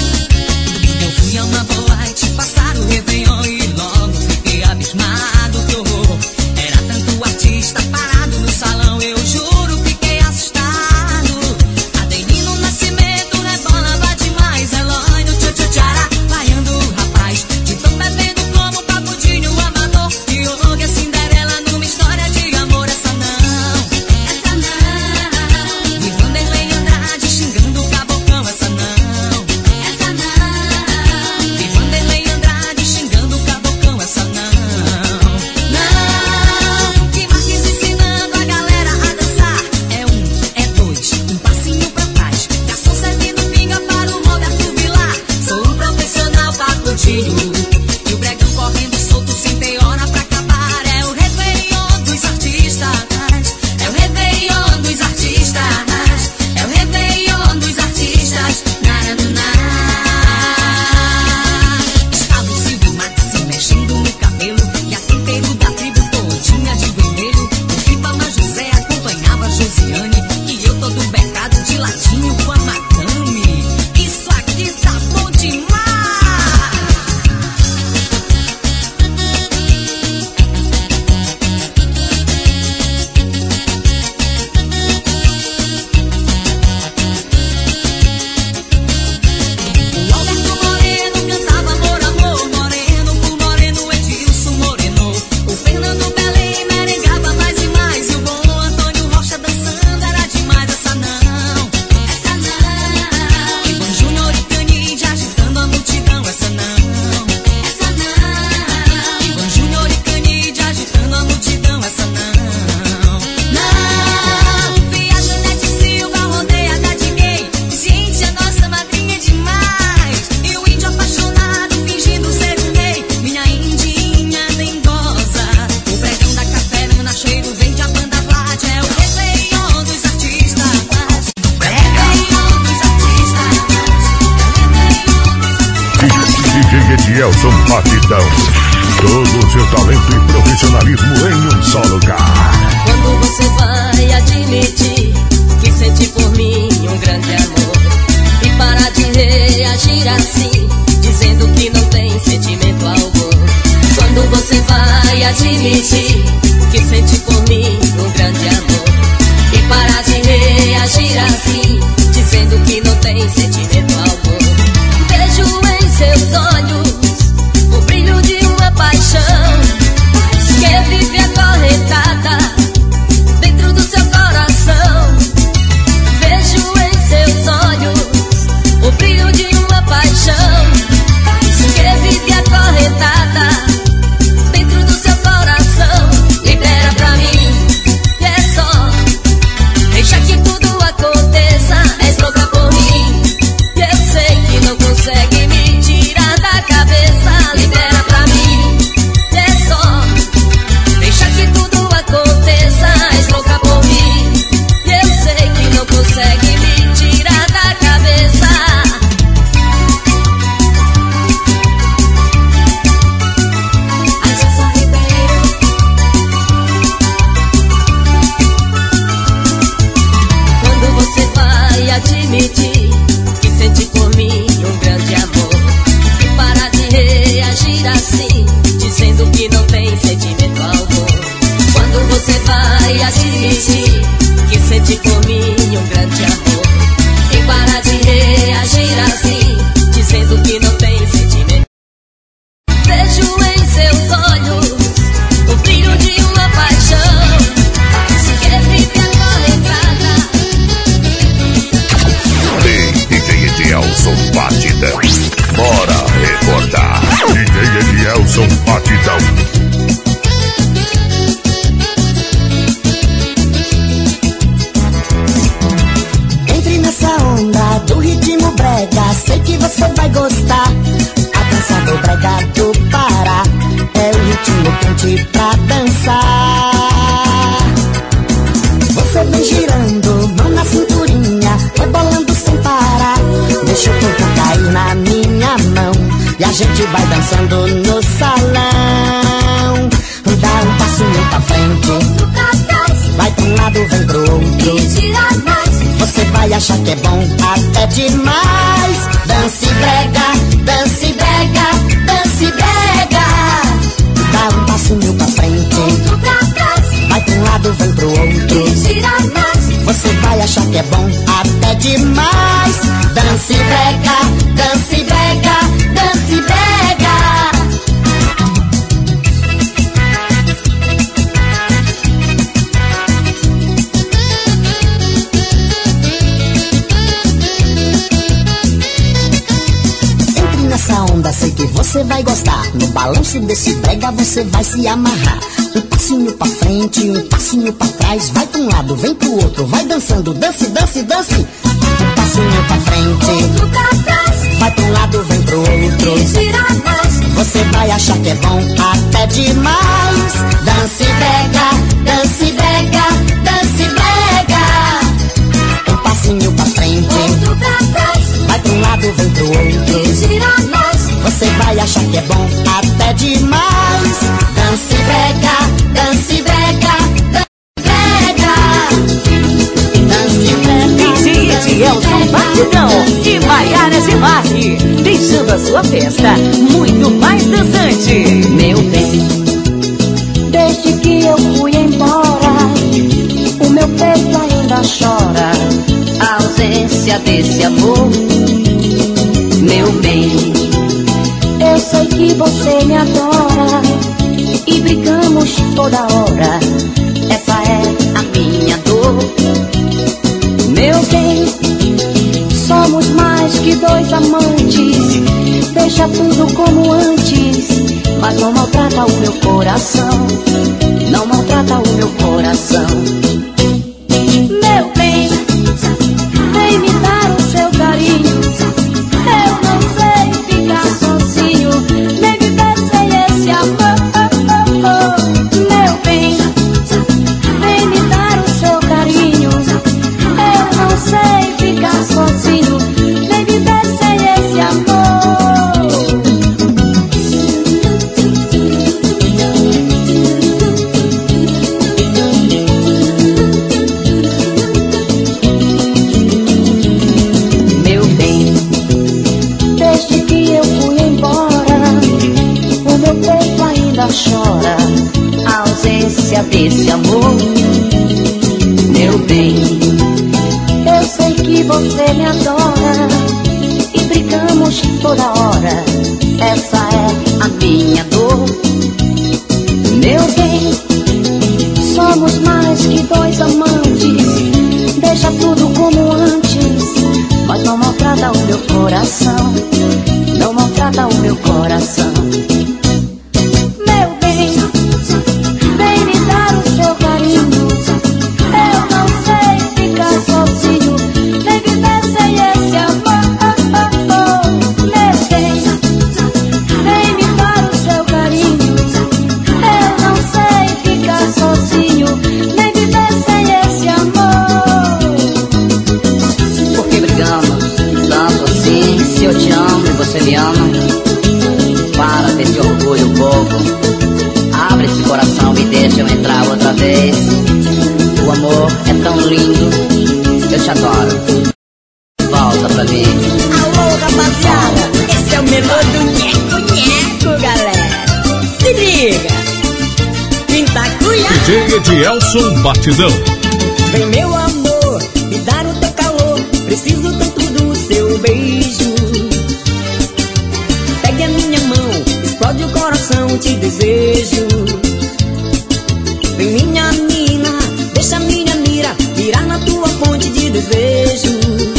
Eu fui a uma boate passar o Réveillon e logo fiquei abismado que Edielson Batidão. Todo o seu talento e profissionalismo em um só lugar. Quando você vai admitir que sente por mim um grande amor e parar de reagir assim, dizendo que não tem sentimento algum. Quando você vai admitir que sente por mim um grande amor e parar de reagir assim, dizendo que não tem sentimento algum. Vejo em seus olhos o brilho de uma paixão que vive acorrentada dentro do seu coração. Vejo em seus olhos o brilho de uma paixão que vive acorrentada dentro do seu coração. Libera pra mim, e é só deixa que tudo aconteça. És louca por mim, e eu sei que não consegue me tirar da cabeça. Libera pra mim, e é só deixa que tudo aconteça. És louca por mim, e eu sei que não consegue me tirar da cabeça. Quando você vai admitir que sente por mim um grande amor e para de reagir assim, dizendo que não tem sentimento algum. Quando você vai admitir que sente por mim um grande amor e para de reagir assim, dizendo que não tem sentimento. Vejo em seus olhos o brilho de uma paixão que vive acorrentada. D J Edielson Batidão. Bora recordar. D J Edielson Batidão. Entre nessa onda do ritmo brega, sei que você vai gostar. A dança do brega do Pará é o ritmo quente pra dançar. Você vem girando, mão na cinturinha, rebolando sem parar. Deixa o corpo cair na minha mão e a gente vai dançando no salão. Dá um passinho pra frente, vai pra um lado, vem pro outro. Você vai achar que é bom até demais. Dance brega, dance brega, dance brega. Dá um passinho pra frente, vai pra um lado, vem pro outro. Você vai achar que é bom até demais. Dance brega, dance brega, dance brega. Entre nessa onda, sei que você vai gostar. No balanço desse brega você vai se amarrar. Um passinho pra frente, um passinho pra trás. Vai pra um lado, vem pro outro. Vai dançando, dance, dance, dance. Um passinho pra frente, vai pra um lado, vem pro outro. Você vai achar que é bom até demais. Dance brega, dance brega, dance brega. Um passinho pra frente, vai pra um lado, vem pro outro. Você vai achar que é bom até demais. Dance brega, dance brega, dance brega. Dance brega. D J Edielson Batidão e Maiara Zimarque, deixando a sua festa muito mais dançante. Meu bem, Desde que eu fui embora, o meu peito ainda chora a ausência desse amor. Meu bem, eu sei que você me adora e brigamos toda hora. Essa é a minha dor. Meu bem, somos mais que dois amantes. Deixa tudo como antes, mas não maltrata o meu coração. Não maltrata o meu coração. Meu bem, vem me dar o seu carinho. Eu não sei ficar sozinho, nem viver sem esse amor. Meu bem, vem me dar o seu carinho. Eu não sei ficar sozinho, nem viver sem esse amor. desse amor, meu bem. Eu sei que você me adora e brigamos toda hora. Essa é a minha dor, meu bem. Somos mais que dois amantes, deixa tudo como antes, mas não maltrata o meu coração, não maltrata o meu coração. Meu bem, vem me dar o seu carinho. Eu não sei ficar sozinho, nem viver sem esse amor. Meu bem, vem me dar o seu carinho. Eu não sei ficar sozinho, nem viver sem esse amor. Por que brigamos tanto assim? Se eu te amo e você me ama, para desse orgulho bobo. Abre esse coração e deixa eu entrar outra vez. O amor é tão lindo, eu te adoro. Volta pra mim. Alô, rapaziada, esse é o melhor do Nheco Nheco, galera. Se liga, Pintacuia. D J Edielson Batidão. Vem meu amor, me dar o teu calor, preciso tanto do seu beijo. Pegue a minha mão, explode o coração, te desejo. Vem minha mina, deixa minha mira virar na tua fonte de desejo.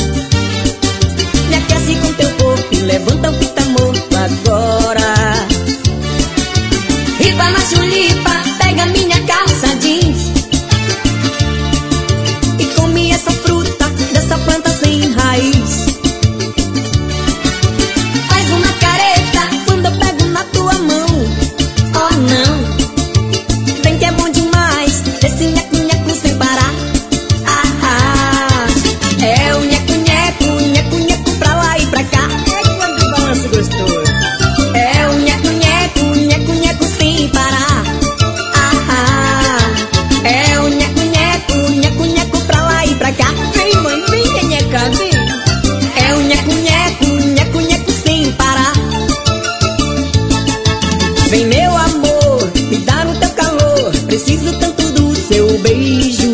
Me aquece com teu corpo e levanta o pitamor agora. Ripa na chulipa, pega minha calça jeans e come essa fruta dessa planta sem raiz. Faz uma careta quando eu pego na tua mão. Oh não, vem que é bom demais esse nheco-nheco sem parar. Ah, ah, é o nheco-nheco, nheco-nheco pra lá e pra cá. É quando balança gostoso. É o nheco-nheco, nheco-nheco sem parar. Ah, ah, é o nheco-nheco, nheco-nheco pra lá e pra cá. Vem mãe, vem nheca, vem. É o nheco-nheco, nheco-nheco sem parar. Vem meu amor, me dar o teu calor, preciso tanto do seu beijo.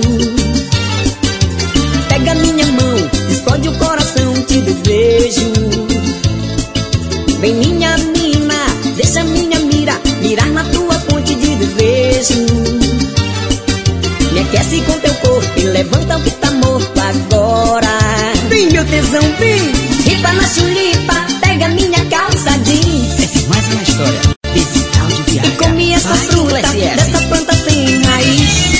Pega minha mão, explode o coração, te desejo. Vem minha mina, deixa minha mira mirar na tua fonte de desejo. Me aquece com teu corpo e levanta o pitamor agora. Vem meu tesão, vem. Ripa na chulipa, pega minha calça jeans. Essa é mais uma história desse tal de viagem. E come essa fruta dessa planta sem raiz.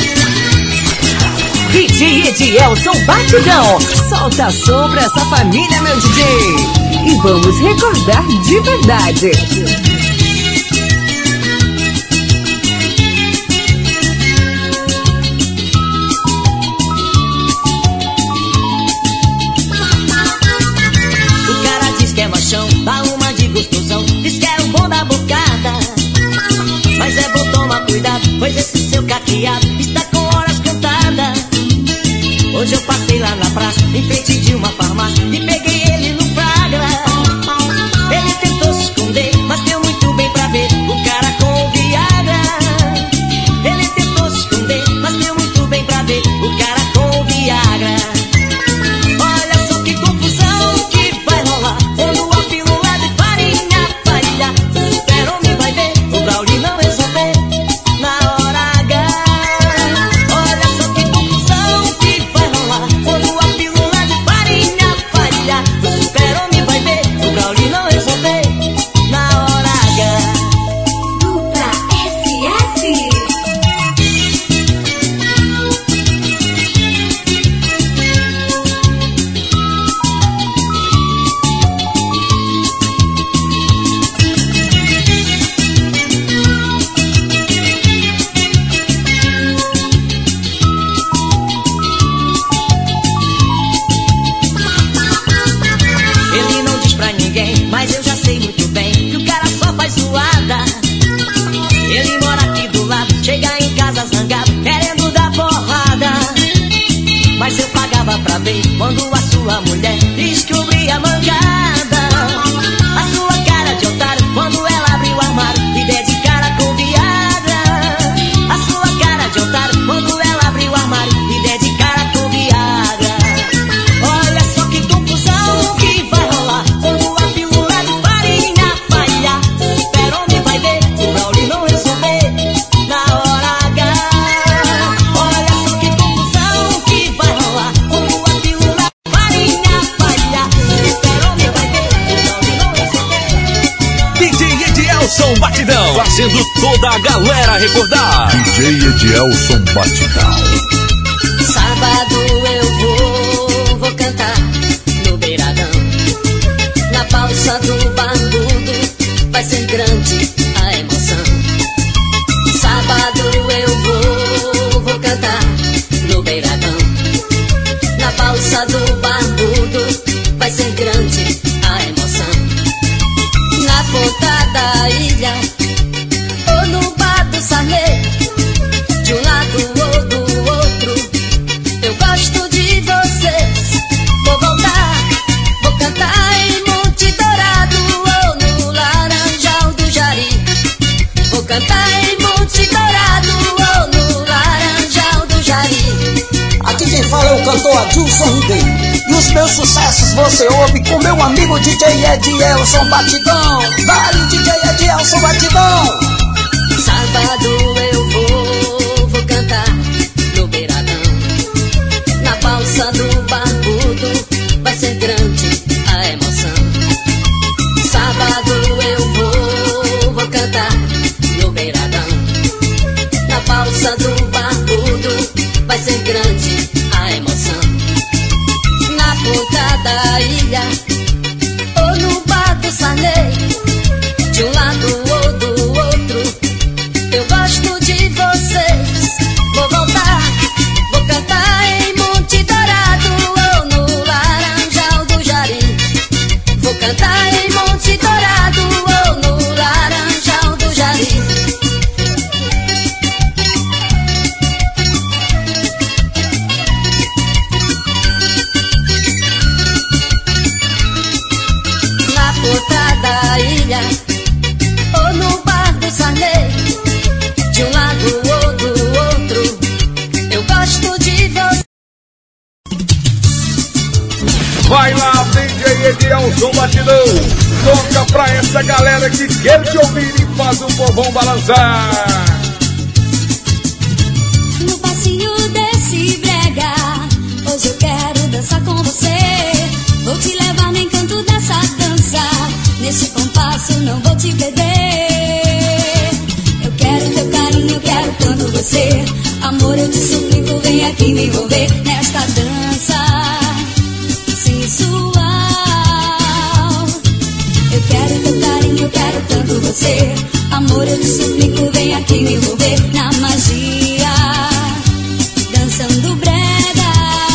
D J Edielson Batidão. Solta som pra essa família, meu D J. E vamos recordar de verdade. O cara diz que é machão, dá uma de gostosão, diz que é o bom da bocada. Mas é bom tomar cuidado, pois esse seu caqueado está com horas contadas. Hoje eu passei lá na praça, em frente de uma farmácia, e peguei ele no flagra. Ele tentou se esconder, mas deu muito bem pra ver o cara com o Viagra. Ele tentou se esconder, mas deu muito bem pra ver o cara com o Viagra. Olha só que confusão que vai rolar quando a pílula de farinha falhar. O super-homem vai ver o Brauli não resolver na hora H. Olha só que confusão que vai rolar quando a pílula de farinha falhar. fazendo toda a galera recordar. D J Edielson Batidão. Sábado eu vou, vou cantar no beiradão. Na balsa do barbudo vai ser grande a emoção. Sábado eu vou, vou cantar no beiradão. Na balsa do barbudo vai ser grande a emoção. Na ponta da ilha ou no bar do Sarney, de um lado ou do outro, eu gosto de vocês. Vou voltar, vou cantar em Monte Dourado ou no Laranjal do Jari. Vou cantar em Monte Dourado ou no Laranjal do Jari. Aqui quem fala é o cantor Adilson Ribeiro. E os meus sucessos você ouve com meu amigo D J Edielson Batidão. Vale, D J Edielson Batidão. Sábado eu vou, vou cantar no beiradão. Na balsa do barbudo vai ser grande a emoção. Sábado eu vou, vou cantar no beiradão. Na balsa do barbudo vai ser grande a emoção. Na ponta da ilha ou no bar do Sarney, de um lado ou do outro, eu gosto de vocês. Vou voltar, vou cantar em Monte Dourado ou no Laranjal do Jari. Vou cantar em Monte Dourado ou no Laranjal do Jari. Na ponta da ilha ou no bar do Sarney, de um lado ou do outro, eu gosto de você. Vai lá, D J Edielson Batidão. Toca pra essa galera que quer te ouvir e faz o povão balançar. No passinho desse brega, hoje eu quero dançar com você. Vou te levar no encanto dessa dança, nesse compasso não vou te perder. Eu quero teu carinho, eu quero tanto você. Amor, eu te suplico, vem aqui me envolver nesta dança sensual. Eu quero teu carinho, eu quero tanto você. Amor, eu te suplico, vem aqui me envolver na magia, dançando brega.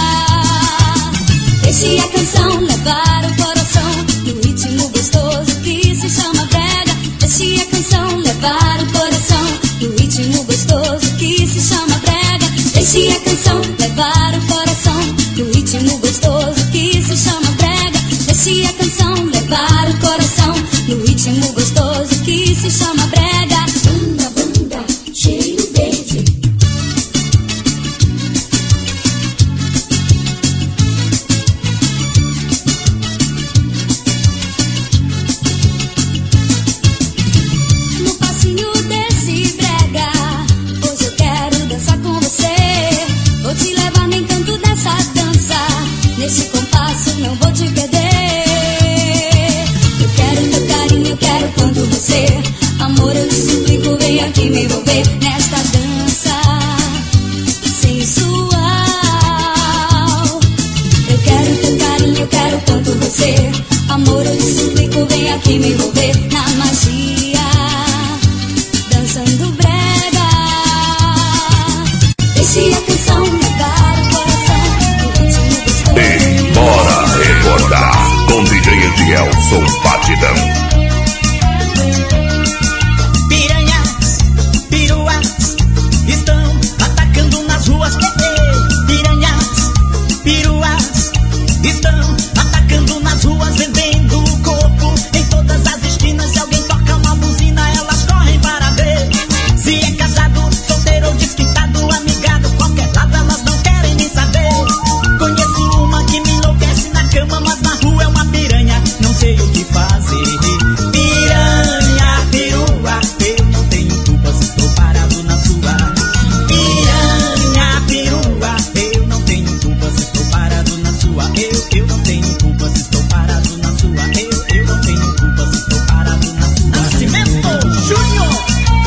Deixe a canção levar o coração no ritmo gostoso que se chama brega. Deixe a canção levar o coração no ritmo gostoso que se chama brega. Deixe a canção levar o coração no ritmo gostoso que se chama brega. Deixe a canção levar o coração no ritmo gostoso que se chama brega. Bunda, bunda, cheiro verde. No passinho desse brega, hoje eu quero dançar com você. Vou te levar no encanto dessa dança, nesse compasso não vou te perder. Eu quero teu carinho, eu quero tanto você. Amor, eu te suplico, vem aqui me envolver nesta dança sensual. Eu quero teu carinho, eu quero tanto você. Amor, eu te suplico, vem aqui me envolver na magia, dançando brega. Deixe a canção levar o coração no ritmo gostoso. E bora recordar com D J Edielson Batidão. Piranhas, piruas, estão atacando nas ruas. Piranhas, piruas, estão atacando nas ruas, vendendo o corpo em todas as esquinas. Se alguém toca uma buzina, elas correm para ver. Se é casado, solteiro ou desquitado, amigado, qualquer lado elas não querem nem saber. Conheço uma que me enlouquece na cama, mas na rua é uma piranha, não sei o que fazer. Piranha, perua, eu não tenho culpa se estou parado na sua. Piranha, perua, eu não tenho culpa se estou parado na sua. Eu, eu não tenho culpa se estou parado na sua. Eu, eu não tenho culpa se estou parado na sua. Nascimento Júnior,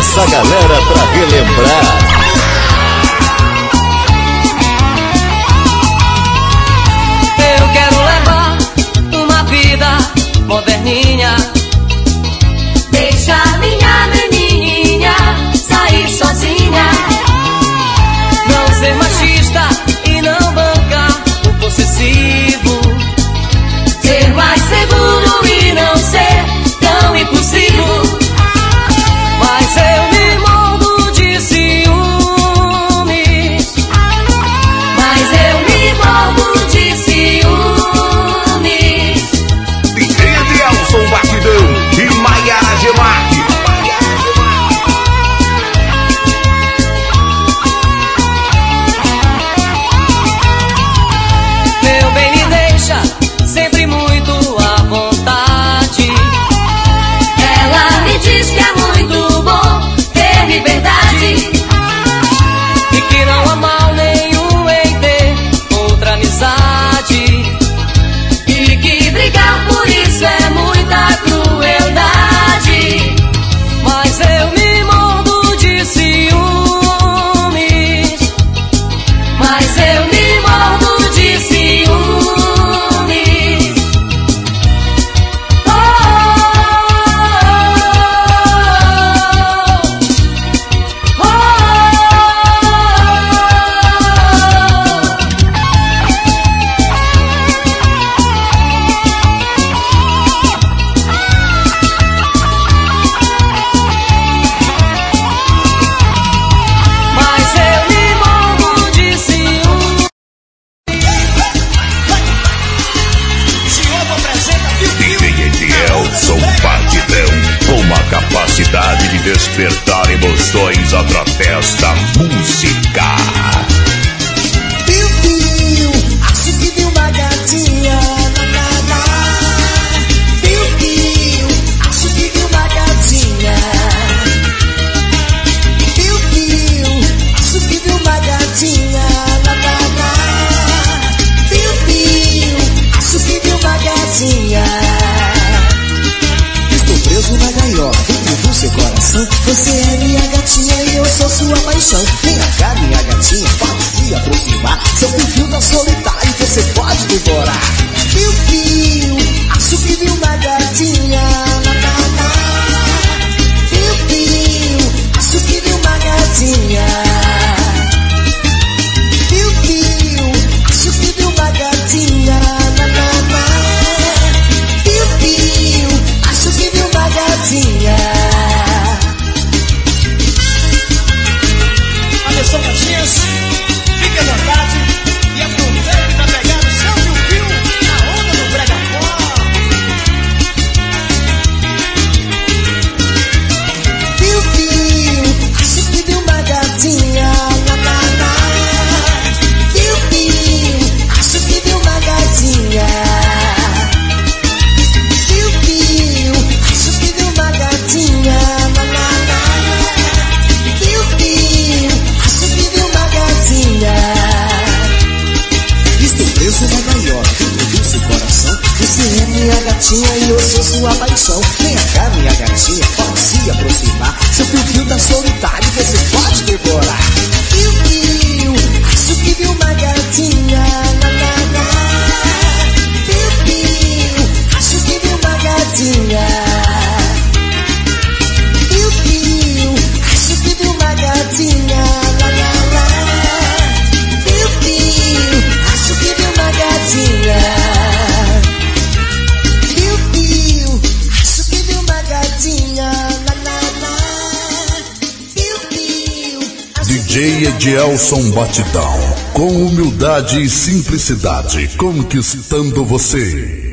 essa galera pra relembrar. Eu quero levar uma vida moderninha, deixar minha menininha sair sozinha, não ser machista e não bancar o possessivo, ser mais seguro e não ser tão impulsivo. Mas eu me mordo de ciúmes, mas eu me mordo de ciúmes. D J Edielson Batidão e Maiara Gemarque. Meu bem, me deixa sempre muito à vontade. Ela me diz que é muito bom ter liberdade e que não há mal nenhum em ter outra amizade, e que brigar por isso é muita crueldade. Mas eu me mordo de ciúmes, mas eu me mordo de ciúmes. Oh, oh, oh, oh. Mas eu me mordo de ciúmes. D J Edielson Batidão, uma capacidade de despertar emoções através da música. Piu, piu, acho que vi uma gatinha na casa. Piu, piu, acho que vi uma gatinha. Piu, piu, acho que vi uma gatinha na casa. Piu, piu, acho que vi uma gatinha. Estou preso na gaiola, dentro do seu coração. Você é minha gatinha e eu sou sua paixão. Vem cá, minha gatinha, pode se aproximar. Seu perfil tá solitário, você pode devorar. Piu, piu, acho que vi uma gatinha na casa. Piu, piu, acho que vi uma gatinha. Piu, piu, acho que vi uma gatinha na casa. Piu, piu, acho que vi uma gatinha. Atenção, gatinhas, fique à vontade e aproveite pra pegar o seu piu-piu na onda do Brega-Pó. Piu, piu, acho que vi uma gatinha na casa. Piu, piu, acho que vi uma gatinha. Piu, piu, acho que vi uma gatinha na casa. Piu, piu, acho que vi uma gatinha. Estou preso na gaiola, dentro do seu coração. Você é minha gatinha e eu sou sua paixão. Vem cá, minha gatinha, pode se aproximar. Seu perfil tá solitário, você pode devorar. Piu, piu, acho que vi uma gatinha na casa. Piu, piu, acho que vi uma gatinha. Piu, piu, acho que vi uma gatinha na casa. Piu, piu, acho que vi uma gatinha. Piu, piu, acho que vi uma gatinha na casa. Piu, piu, D J Edielson Batidão, com humildade e simplicidade, conquistando você.